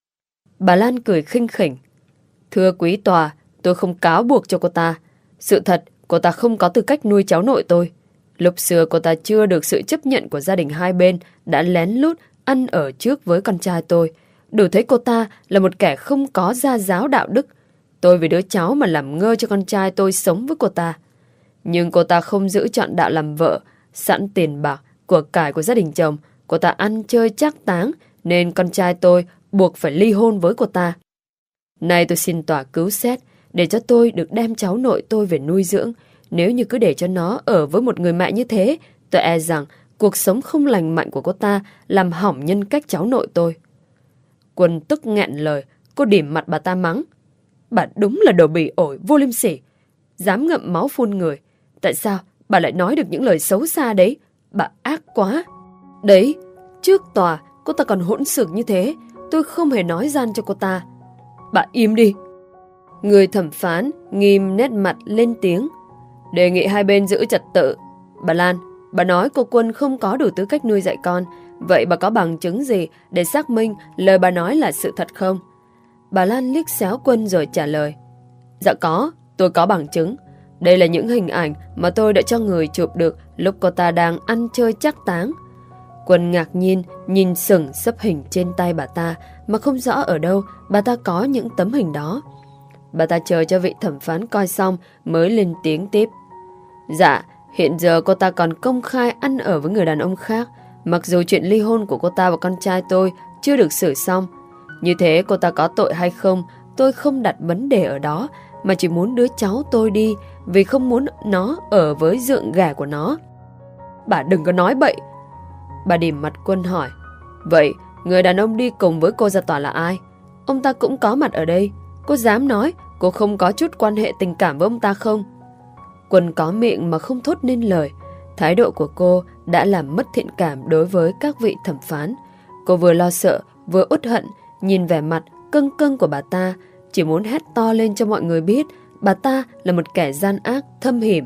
Speaker 1: Bà Lan cười khinh khỉnh. Thưa quý tòa, tôi không cáo buộc cho cô ta. Sự thật, cô ta không có tư cách nuôi cháu nội tôi. Lúc xưa cô ta chưa được sự chấp nhận của gia đình hai bên, đã lén lút ăn ở trước với con trai tôi. Đủ thấy cô ta là một kẻ không có gia giáo đạo đức. Tôi vì đứa cháu mà làm ngơ cho con trai tôi sống với cô ta. Nhưng cô ta không giữ trọn đạo làm vợ. Sẵn tiền bạc, của cải của gia đình chồng, cô ta ăn chơi trác táng, nên con trai tôi buộc phải ly hôn với cô ta. Nay tôi xin tòa cứu xét, để cho tôi được đem cháu nội tôi về nuôi dưỡng. Nếu như cứ để cho nó ở với một người mẹ như thế, tôi e rằng cuộc sống không lành mạnh của cô ta làm hỏng nhân cách cháu nội tôi. Quân tức nghẹn lời, cô điểm mặt bà ta mắng. Bà đúng là đồ bỉ ổi vô liêm sỉ, dám ngậm máu phun người. Tại sao bà lại nói được những lời xấu xa đấy? Bà ác quá. Đấy, trước tòa cô ta còn hỗn xược như thế, tôi không hề nói gian cho cô ta. Bà im đi. Người thẩm phán nghiêm nét mặt lên tiếng. Đề nghị hai bên giữ trật tự. Bà Lan, bà nói cô Quân không có đủ tư cách nuôi dạy con. Vậy bà có bằng chứng gì để xác minh lời bà nói là sự thật không? Bà Lan liếc xéo Quân rồi trả lời. Dạ có, tôi có bằng chứng. Đây là những hình ảnh mà tôi đã cho người chụp được lúc cô ta đang ăn chơi trác táng. Quân ngạc nhiên nhìn sừng sấp hình trên tay bà ta mà không rõ ở đâu bà ta có những tấm hình đó. Bà ta chờ cho vị thẩm phán coi xong mới lên tiếng tiếp. Dạ, hiện giờ cô ta còn công khai ăn ở với người đàn ông khác, mặc dù chuyện ly hôn của cô ta và con trai tôi chưa được xử xong. Như thế cô ta có tội hay không, tôi không đặt vấn đề ở đó, mà chỉ muốn đứa cháu tôi đi vì không muốn nó ở với dượng ghẻ của nó. Bà đừng có nói bậy. Bà điểm mặt Quân hỏi. Vậy người đàn ông đi cùng với cô ra tòa là ai? Ông ta cũng có mặt ở đây. Cô dám nói cô không có chút quan hệ tình cảm với ông ta không? Quân có miệng mà không thốt nên lời. Thái độ của cô đã làm mất thiện cảm đối với các vị thẩm phán. Cô vừa lo sợ vừa uất hận, nhìn vẻ mặt căng căng của bà ta, chỉ muốn hét to lên cho mọi người biết bà ta là một kẻ gian ác thâm hiểm.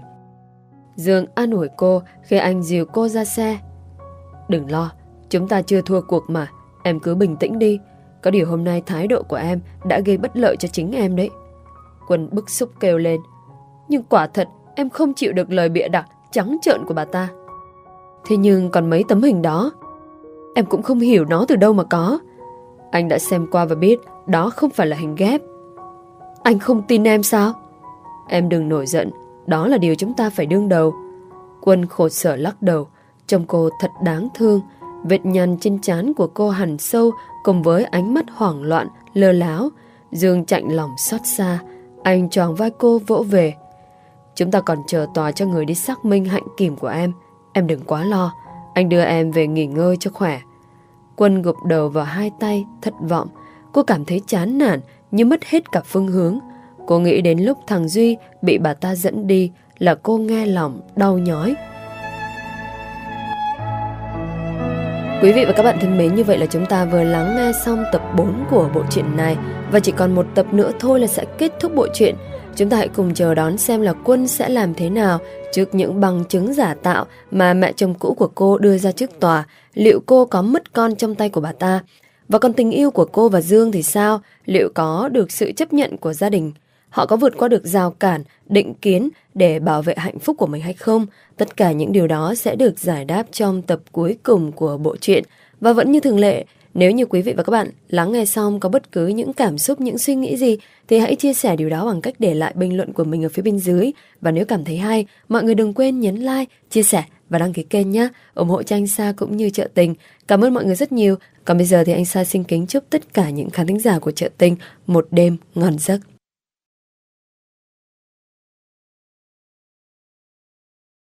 Speaker 1: Dương an ủi cô khi anh dìu cô ra xe. Đừng lo, chúng ta chưa thua cuộc mà, em cứ bình tĩnh đi. Có điều hôm nay thái độ của em đã gây bất lợi cho chính em đấy. Quân bức xúc kêu lên. Nhưng quả thật em không chịu được lời bịa đặt trắng trợn của bà ta. Thế nhưng còn mấy tấm hình đó, em cũng không hiểu nó từ đâu mà có. Anh đã xem qua và biết đó không phải là hình ghép. Anh không tin em sao? Em đừng nổi giận, đó là điều chúng ta phải đương đầu. Quân khổ sở lắc đầu. Trông cô thật đáng thương. Vết nhăn trên trán của cô hằn sâu cùng với ánh mắt hoảng loạn, lơ láo. Dương chạnh lòng xót xa. Anh choàng vai cô vỗ về. Chúng ta còn chờ tòa cho người đi xác minh hạnh kiểm của em. Em đừng quá lo. Anh đưa em về nghỉ ngơi cho khỏe. Quân gục đầu vào hai tay, thất vọng. Cô cảm thấy chán nản, như mất hết cả phương hướng. Cô nghĩ đến lúc thằng Duy bị bà ta dẫn đi là cô nghe lòng đau nhói. Quý vị và các bạn thân mến, như vậy là chúng ta vừa lắng nghe xong tập 4 của bộ truyện này. Và chỉ còn một tập nữa thôi là sẽ kết thúc bộ truyện. Chúng ta hãy cùng chờ đón xem là Quân sẽ làm thế nào trước những bằng chứng giả tạo mà mẹ chồng cũ của cô đưa ra trước tòa. Liệu cô có mất con trong tay của bà ta? Và còn tình yêu của cô và Dương thì sao? Liệu có được sự chấp nhận của gia đình? Họ có vượt qua được rào cản, định kiến để bảo vệ hạnh phúc của mình hay không? Tất cả những điều đó sẽ được giải đáp trong tập cuối cùng của bộ truyện. Và vẫn như thường lệ, nếu như quý vị và các bạn lắng nghe xong có bất cứ những cảm xúc, những suy nghĩ gì thì hãy chia sẻ điều đó bằng cách để lại bình luận của mình ở phía bên dưới. Và nếu cảm thấy hay, mọi người đừng quên nhấn like, chia sẻ và đăng ký kênh nhé, ủng hộ cho anh Sa cũng như Chợ Tình. Cảm ơn mọi người rất nhiều. Còn bây giờ thì anh Sa xin kính chúc tất cả những khán thính giả của Chợ Tình một đêm ngon giấc.